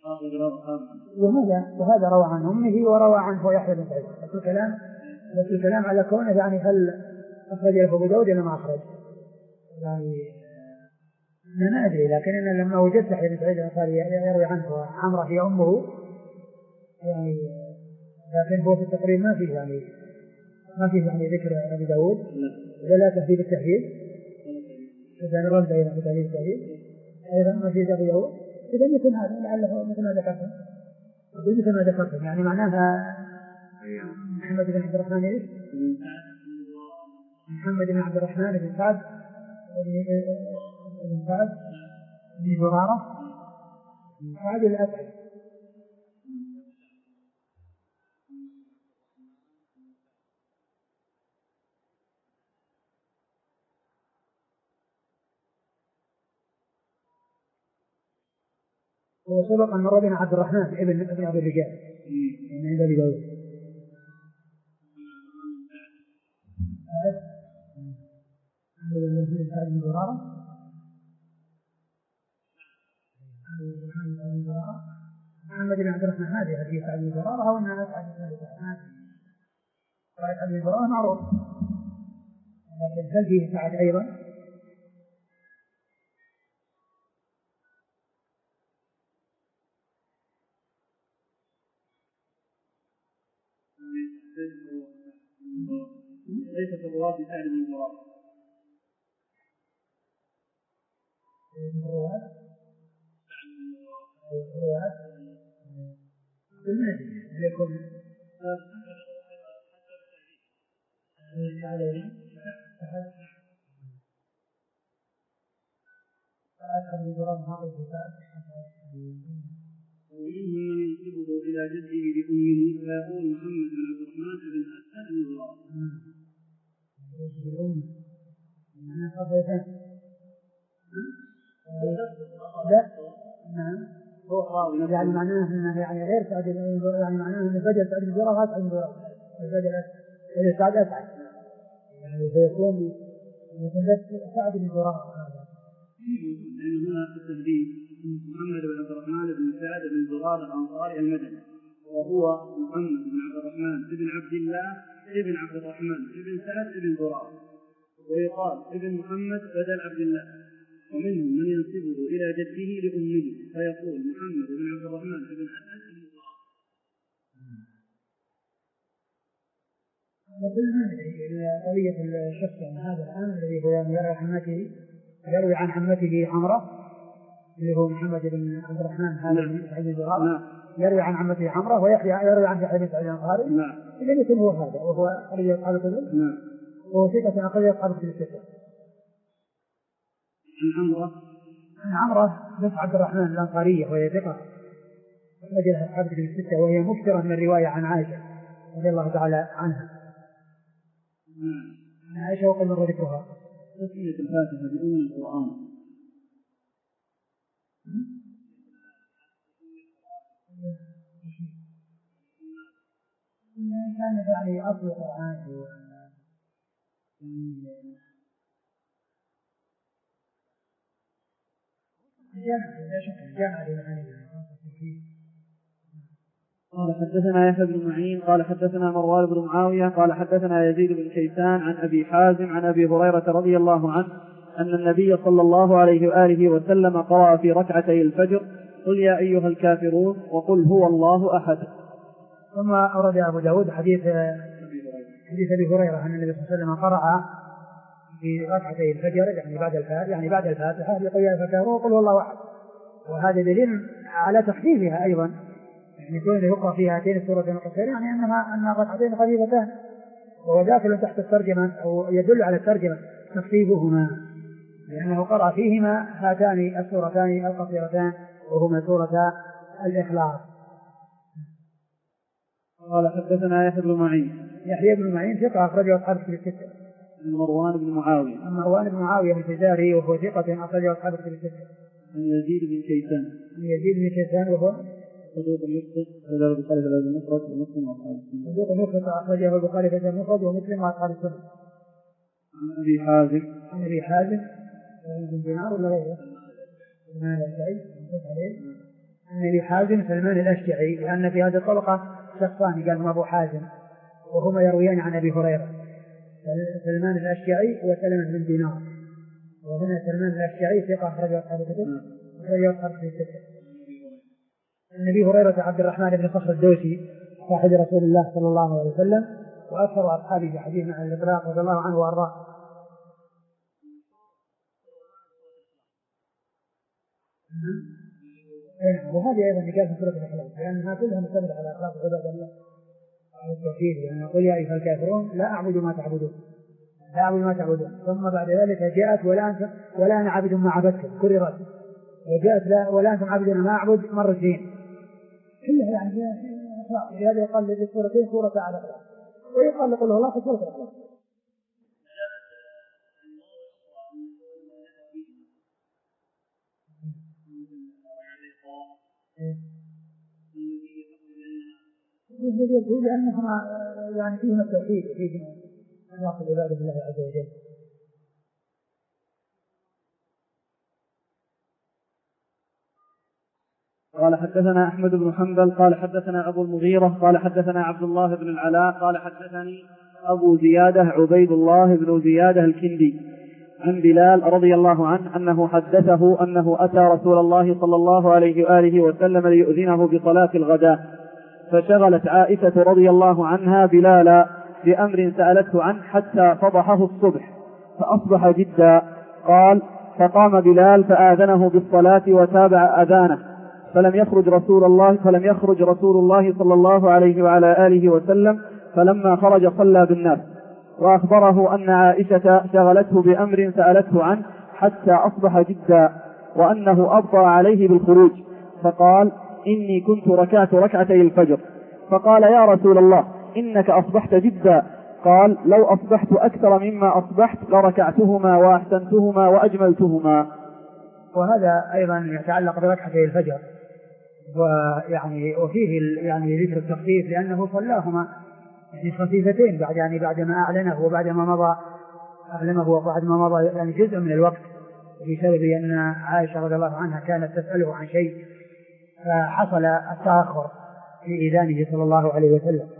وهذا وهذا روى عن أمه وروى عنه يحيى بن سعيد. بس الكلام بس الكلام على كونه يعني هل أخرج له أبو داود ولا ما أخرج يعني ما أدري. لكن أنا لما وجدت يحيى بن سعيد قال يروي عنه عمرة هي أمه يعني، لكن هو في التقريب ما فيه يعني ما فيه يعني ذكر أبي داود ولا تهذيب التهذيب إذا نرد إلى تهذيب التهذيب أيضا ما فيه أبي داود. إذا مثل هذا لعله مثل ما ذكرتم مثل ما ذكرتم يعني معناها محمد بن عبد الرحمن إيش؟ محمد بن عبد الرحمن بن سعد بن سعد بن زرارة بن سعد الأسعد. هو سبق أن مر بنا عبد الرحمن ابن ابن أبي الرجال من عند أبي داود. محمد بن عبد الرحمن هذه حديث سعد بن زرارة أو أنها سعد بن الرحمن سعد بن زرارة معروف، لكن هل فيه سعد أيضا؟
ليس في الرواة سعد بن زرارة.
الرواة الرواة بالنادي يكون عليه أحد أحد من زرارة هذه الكتاب
ومنهم من ينسبه إلى جده لأمه فيقول محمد بن عبد الرحمن بن أسعد بن زرارة.
بالأم أنا صفيتها لا نعم
هو راوي
يعني معناه أنه يعني غير سعد بن زرارة يعني معناه أنه بدل سعد بن زرارة أسعد بن زرارة بدل سعد أسعد يعني فيكون يكون بس سعد بن زرارة هذا
لأن هنا في التهذيب محمد بن عبد الرحمن بن سعد بن زرارة الأنصاري المدني وهو محمد بن عبد الرحمن بن عبد الله ابن عبد الرحمن ابن سعد ابن زرارة، ويقال ابن محمد بدل عبد الله. ومنهم من ينسبه إلى جده لأمه فيقول محمد بن عبد الرحمن بن أسعد بن زرارة.
نقول هذه قضية الشخص يعني هذا الآن الذي هو يروي عمته يروي عن عمته عمرة اللي هو محمد بن عبد الرحمن هذا بن زرارة يروي عن عمته عمرة ويحيى يروي عن يحيى بن سعيد الأنصاري. إذا يكون هو هذا وهو أخرج أصحاب الكتب وهو ثقة أخرج أصحاب الكتب الستة.
عن عمرة
عن عمرة بنت عبد الرحمن الأنصارية وهي ثقة أخرج أصحاب الكتب الستة وهي مكثرة من الرواية عن عائشة رضي الله تعالى عنها. عائشة وقد مر ذكرها.
تسمية الفاتحة بأم القرآن
كان يعني أصل القرآن
قال حدثنا يحيى بن معين قال حدثنا مروان بن معاوية قال حدثنا يزيد بن كيسان عن أبي حازم عن أبي هريرة رضي الله عنه أن النبي صلى الله عليه وآله وسلم قرأ في ركعتي الفجر قل يا أيها الكافرون وقل هو الله أحد.
ثم أورد أبو داود حديث حديث أبي هريرة أن النبي صلى الله عليه وسلم قرأ في ركعتي الفجر يعني بعد الفاتحة يعني بعد الفاتحة يقول يا الفاتحة وقل هو الله أحد، وهذا دليل على تخفيفها أيضا، يعني يكون يقرأ في هاتين السورتين القصيرين يعني أنها أن الركعتين خفيفتان، وهو داخل تحت الترجمة أو يدل على الترجمة تخفيفهما، لأنه قرأ فيهما هاتان السورتان القصيرتان وهما سورة الإخلاص.
قال حدثنا يحيى بن معين.
يحيى بن معين ثقة أخرجه أصحاب الكتب الستة.
مروان بن معاوية.
مروان بن معاوية الفزاري وهو ثقة أخرجه أصحاب الكتب الستة.
عن يزيد بن كيسان.
عن يزيد بن كيسان وهو
صدوق يخطئ أخرجه البخاري في المفرد ومسلم وأصحاب السنة.
صدوق يخطئ أخرجه البخاري في المفرد ومسلم وأصحاب السنة.
عن أبي حازم.
عن أبي حازم بن دينار ولا غيره؟ سلمان الأشجعي. عن أبي حازم سلمان الأشجعي، لأن في هذه الطبقة شخصان قال أبو حازم وهما يرويان عن أبي هريرة، سلمان الأشجعي وسلمان بن دينار، وهنا سلمان الأشجعي ثقة أخرجه أصحاب الكتب أخرجه أصحاب الكتب. عن أبي هريرة عبد الرحمن بن صخر الدوسي صاحب رسول الله صلى الله عليه وسلم وأكثر أصحابه في حديث عن الإطلاق رضي الله عنه وأرضاه. وهذه أيضا نقال في سورة الإخلاص لأنها كلها مستمرة على أخلاق عباد الله على التوحيد، يعني يقول يا أيها الكافرون لا أعبد ما تعبدون لا أعبد ما تعبدون، ثم بعد ذلك جاءت ولا أنت ولا أنا عبد ما عبدتم كررت، وجاءت لا ولا أنتم عبدون ما أعبد مرتين، كلها يعني أخلاق. لهذا يقال للسورتين سورة على الإخلاص، ويقال لقل الله في سورة الإخلاص. يقول لأنها يعني فيهم التوحيد وفيهم أخلاق العبادة بالله عز وجل.
قال حدثنا أحمد بن حنبل قال حدثنا أبو المغيرة قال حدثنا عبد الله بن العلاء قال حدثني أبو زيادة عبيد الله بن زيادة الكندي عن بلال رضي الله عنه أنه حدثه أنه أتى رسول الله صلى الله عليه وآله وسلم ليؤذنه بصلاة الغداء، فشغلت عائشة رضي الله عنها بلالا بأمر سألته عنه حتى فضحه الصبح فأصبح جدا. قال فقام بلال فآذنه بالصلاة وتابع أذانه، فلم يخرج رسول الله فلم يخرج رسول الله صلى الله عليه وعلى آله وسلم، فلما خرج صلى بالناس، وأخبره أن عائشة شغلته بأمر سألته عنه حتى أصبح جدا، وأنه أبطأ عليه بالخروج، فقال إني كنت ركعت ركعتي الفجر، فقال يا رسول الله إنك أصبحت جدا، قال لو أصبحت أكثر مما أصبحت لركعتهما وأحسنتهما وأجملتهما.
وهذا أيضا يتعلق بركعتي الفجر، ويعني وفيه يعني ذكر التخفيف لأنه صلاهما يعني خفيفتين بعد يعني بعد ما أعلنه وبعد ما مضى أعلمه وبعد ما مضى يعني جزء من الوقت، بسبب أن عائشة رضي الله عنها كانت تسأله عن شيء فحصل التأخر في إذانه صلى الله عليه وسلم.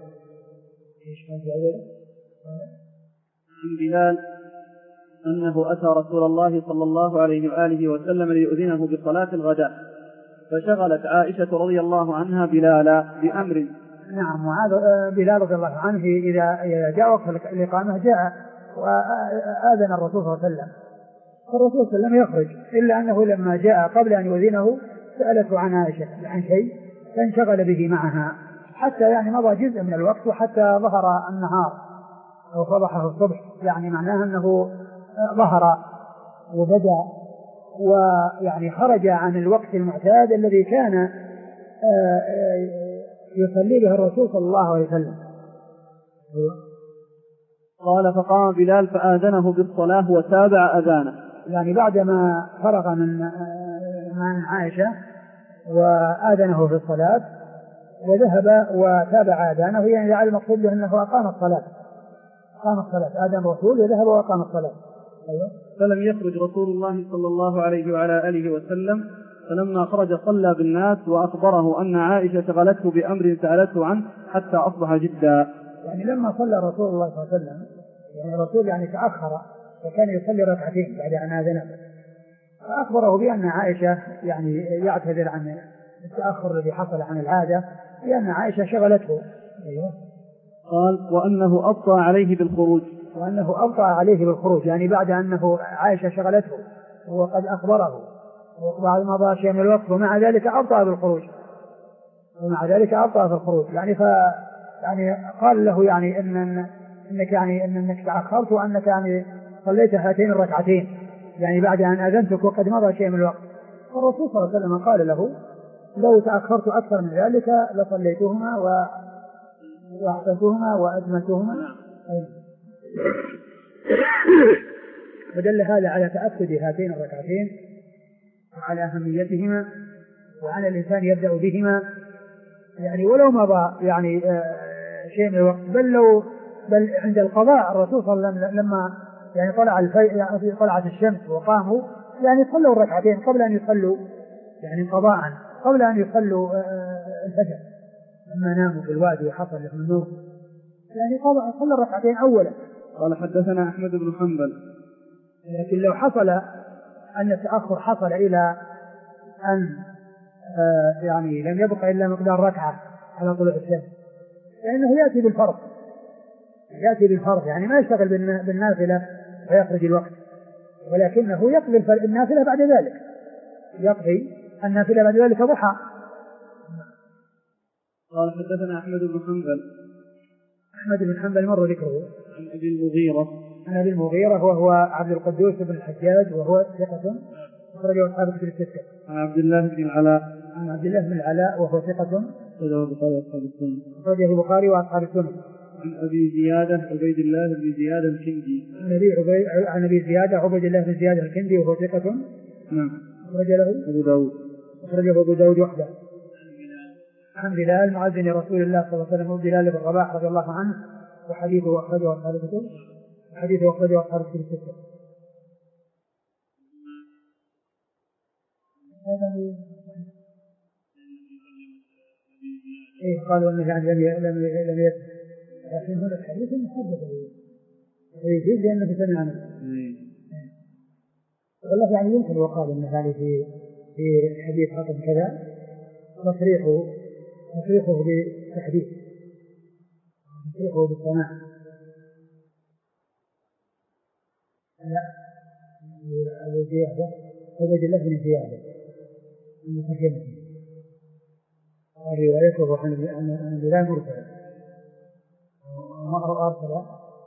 عن بلال أنه أتى رسول الله صلى الله عليه وآله وسلم ليؤذنه بصلاة الغداء، فشغلت عائشة رضي الله عنها بلالا بأمر.
نعم، وهذا بلال رضي الله عنه إذا جاء وقت الإقامة جاء وآذن الرسول صلى الله عليه وسلم، فالرسول صلى الله عليه وسلم يخرج، إلا أنه لما جاء قبل أن يؤذنه سألته عن عائشة عن شيء فانشغل به معها حتى يعني مضى جزء من الوقت، وحتى ظهر النهار أو فضحه الصبح، يعني معناه أنه ظهر وبدأ ويعني خرج عن الوقت المعتاد الذي كان يصلي به الرسول صلى الله عليه وسلم.
قال فقام بلال فآذنه بالصلاة وتابع أذانه،
يعني بعدما فرغ من من عائشة وآذنه في الصلاة وذهب وتابع آذانه، يعني على المقصود له أنه أقام الصلاة أقام الصلاة آذن الرسول وذهب وأقام الصلاة. أيوة.
فلم يخرج رسول الله صلى الله عليه وعلى آله وسلم، فلما خرج صلى بالناس، وأخبره أن عائشة شغلته بأمر سألته عنه حتى أصبح جدا.
يعني لما صلى رسول الله صلى الله عليه وسلم يعني الرسول يعني تأخر وكان يصلي ركعتين بعد أن آذنه، فأخبره بأن عائشة يعني يعتذر عن التأخر الذي حصل عن العادة، لأن عائشة شغلته أيوه.
قال وأنه أبطأ عليه بالخروج.
وأنه أبطأ عليه بالخروج يعني بعد أنه عائشة شغلته وقد أخبره وبعد ما ضاع شيء من الوقت ومع ذلك أبطأ بالخروج ومع ذلك أبطأ بالخروج يعني ف يعني قال له يعني إن إنك يعني إن إنك تأخرت وأنك يعني صليت هاتين الركعتين يعني بعد أن أذنتك وقد مضى شيء من الوقت. والرسول صلى الله عليه وسلم قال له لو تأخرت أكثر من ذلك لصليتهما و وأحسنتهما وأجملتهما. فدل هذا على تأكد هاتين الركعتين وعلى أهميتهما وعلى الإنسان يبدأ بهما يعني ولو مضى يعني شيء من الوقت بل لو بل عند القضاء الرسول صلى الله عليه وسلم لما يعني طلع الفي يعني طلعت الشمس وقاموا يعني صلوا الركعتين قبل أن يصلوا يعني قضاء قبل أن يصلوا الفجر لما ناموا في الوادي وحصل لهم النوم يعني صلى الركعتين أولا.
قال حدثنا أحمد بن حنبل.
لكن لو حصل أن التأخر حصل إلى أن آه يعني لم يبقى إلا مقدار ركعة على طلوع الشمس لأنه يأتي بالفرض يأتي بالفرض يعني ما يشتغل بالنافلة ويخرج الوقت ولكنه يقضي النافلة بعد ذلك يقضي النافلة بعد ذلك ضحى.
قال حدثنا أحمد بن حنبل.
أحمد بن حنبل مر ذكره.
عن أبي المغيرة.
عن أبي المغيرة وهو عبد القدوس بن الحجاج وهو ثقة أخرجه أصحاب الكتب الستة.
عن عبد الله بن العلاء.
عن عبد الله بن العلاء وهو ثقة
أخرجه البخاري وأصحاب السنن.
أخرجه البخاري وأصحاب السنن.
عن أبي زيادة عبيد الله بن زيادة الكندي.
عن أبي عبيد عن أبي زيادة عبيد الله بن زيادة الكندي وهو ثقة.
نعم.
أخرج له
أبو داود.
أخرجه أبو داود وحده. عن بلال مؤذن رسول الله صلى الله عليه وسلم بلال بن رباح رضي الله عنه وحديثه أخرجه أصحاب الكتب حديثه أخرجه أصحاب الكتب الستة. هذا إيه قالوا أنه يعني لم لم لم يت لكن هذا الحديث محدث يجوز لأنه سمع عنه. والله يعني يمكن وقال أن هذه في في حديث حكم كذا تصريحه تصريحه بالتحديث تصريحه بالسماع لا أبو زيادة عبيد الله بن زيادة من ترجمته روايته عن بلال مرسل ما أرسل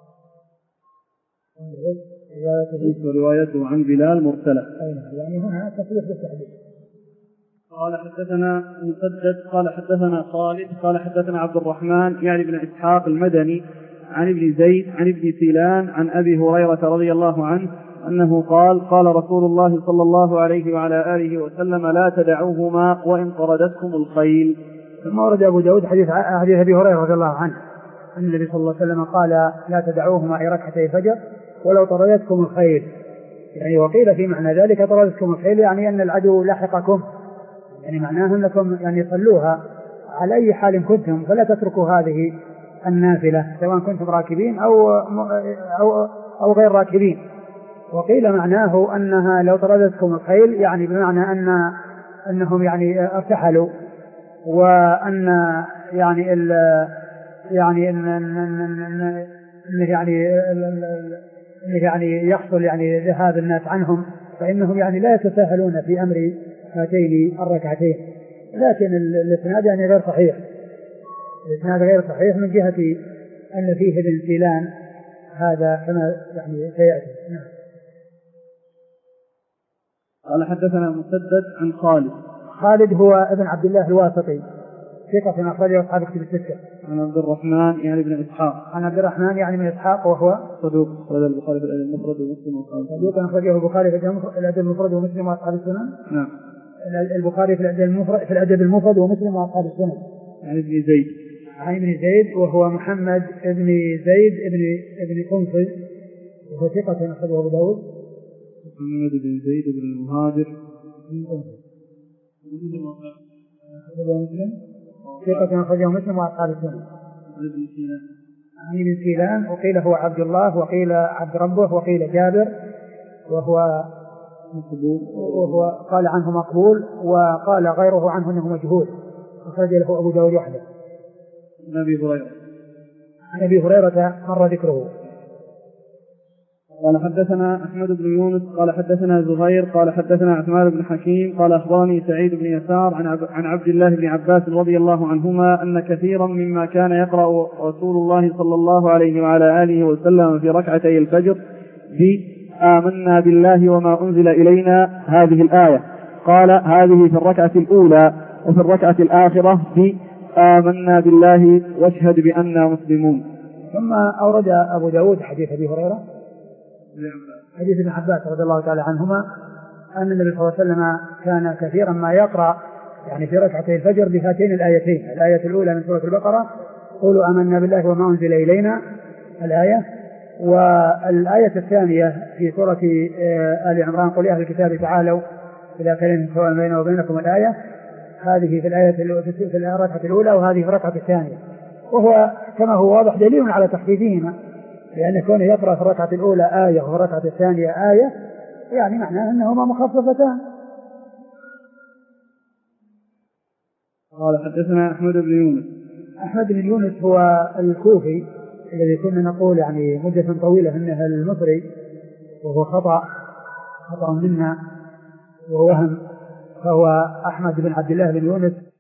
روايته عن بلال مرسلة
يعني هنا تصريح بالتحديث.
قال حدثنا مسدد قال حدثنا خالد قال حدثنا عبد الرحمن يعني بن إسحاق المدني عن ابن زيد عن ابن سيلان عن أبي هريرة رضي الله عنه أنه قال قال رسول الله صلى الله عليه وعلى آله وسلم لا تدعوهما وإن طردتكم الخيل.
ثم ورد أبو داود حديث حديث أبي هريرة رضي الله عنه أن النبي صلى الله عليه وسلم قال لا تدعوهما أي ركعتي الفجر ولو طردتكم الخيل يعني وقيل في معنى ذلك طردتكم الخيل يعني أن العدو لاحقكم يعني معناه أنكم يعني صلوها على أي حال كنتم فلا تتركوا هذه النافلة سواء كنتم راكبين أو, أو, أو غير راكبين. وقيل معناه أنها لو طردتكم الخيل يعني بمعنى أن أنهم يعني ارتحلوا وأن يعني ال يعني إن إن يعني يعني يحصل يعني ذهاب الناس عنهم فإنهم يعني لا يتساهلون في أمر هاتين الركعتين. لكن الإسناد يعني غير صحيح الإسناد غير صحيح من جهة أن فيه ابن سيلان هذا كما يعني سيأتي. نعم.
قال حدثنا مسدد عن خالد.
خالد هو ابن عبد الله الواسطي ثقة أخرجه أصحاب الكتب الستة.
عن عبد الرحمن يعني ابن إسحاق.
عن عبد الرحمن يعني من إسحاق وهو
صدوق أخرجه البخاري في الأدب المفرد ومسلم وأصحاب السنن.
صدوق أخرجه البخاري في الأدب المفرد ومسلم وأصحاب السنن.
نعم.
البخاري في الأدب المفرد في الأدب المفرد ومسلم وأصحاب السنن.
عن ابن زيد.
عن ابن زيد وهو محمد ابن زيد ابن ابن قنصل وهو ثقة أخرجه أبو داود.
محمد بن زيد بن المهاجر
من قنصل. مسلم ثقة أخرجه مسلم وأصحاب السنن. عن ابن سيلان وقيل هو عبد الله وقيل عبد ربه وقيل جابر وهو مقبول وهو قال عنه مقبول وقال غيره عنه أنه مجهول أخرج له أبو داود وحده.
عن أبي هريرة.
عن أبي هريرة مر ذكره.
قال حدثنا أحمد بن يونس قال حدثنا زهير قال حدثنا عثمان بن حكيم قال أخبرني سعيد بن يسار عن عن عبد الله بن عباس رضي الله عنهما أن كثيرا مما كان يقرأ رسول الله صلى الله عليه وعلى آله وسلم في ركعتي الفجر بآمنا بالله وما أنزل إلينا هذه الآية، قال هذه في الركعة الأولى، وفي الركعة الآخرة بآمنا بالله واشهد بأننا مسلمون.
ثم أورد أبو داود حديث أبي هريرة حديث ابن عباس رضي الله تعالى عنهما أن النبي صلى الله عليه وسلم كان كثيرا ما يقرأ يعني في ركعتي الفجر بهاتين الآيتين، الآية الأولى من سورة البقرة قولوا آمنا بالله وما أنزل إلينا الآية، والآية الثانية في سورة آل عمران قل يا أهل الكتاب تعالوا إلى كلمة سواء بيننا وبينكم الآية، هذه في الآية في الركعة الأولى وهذه في الركعة الثانية، وهو كما هو واضح دليل على تخفيفهما، لأن كونه يقرأ في الركعة الأولى آية وفي الركعة الثانية آية يعني معناه أنهما مخففتان.
قال حدثنا أحمد بن يونس.
أحمد بن يونس هو الكوفي الذي كنا نقول يعني مدة طويلة أنه المصري، وهو خطأ خطأ منا ووهم، فهو أحمد بن عبد الله بن يونس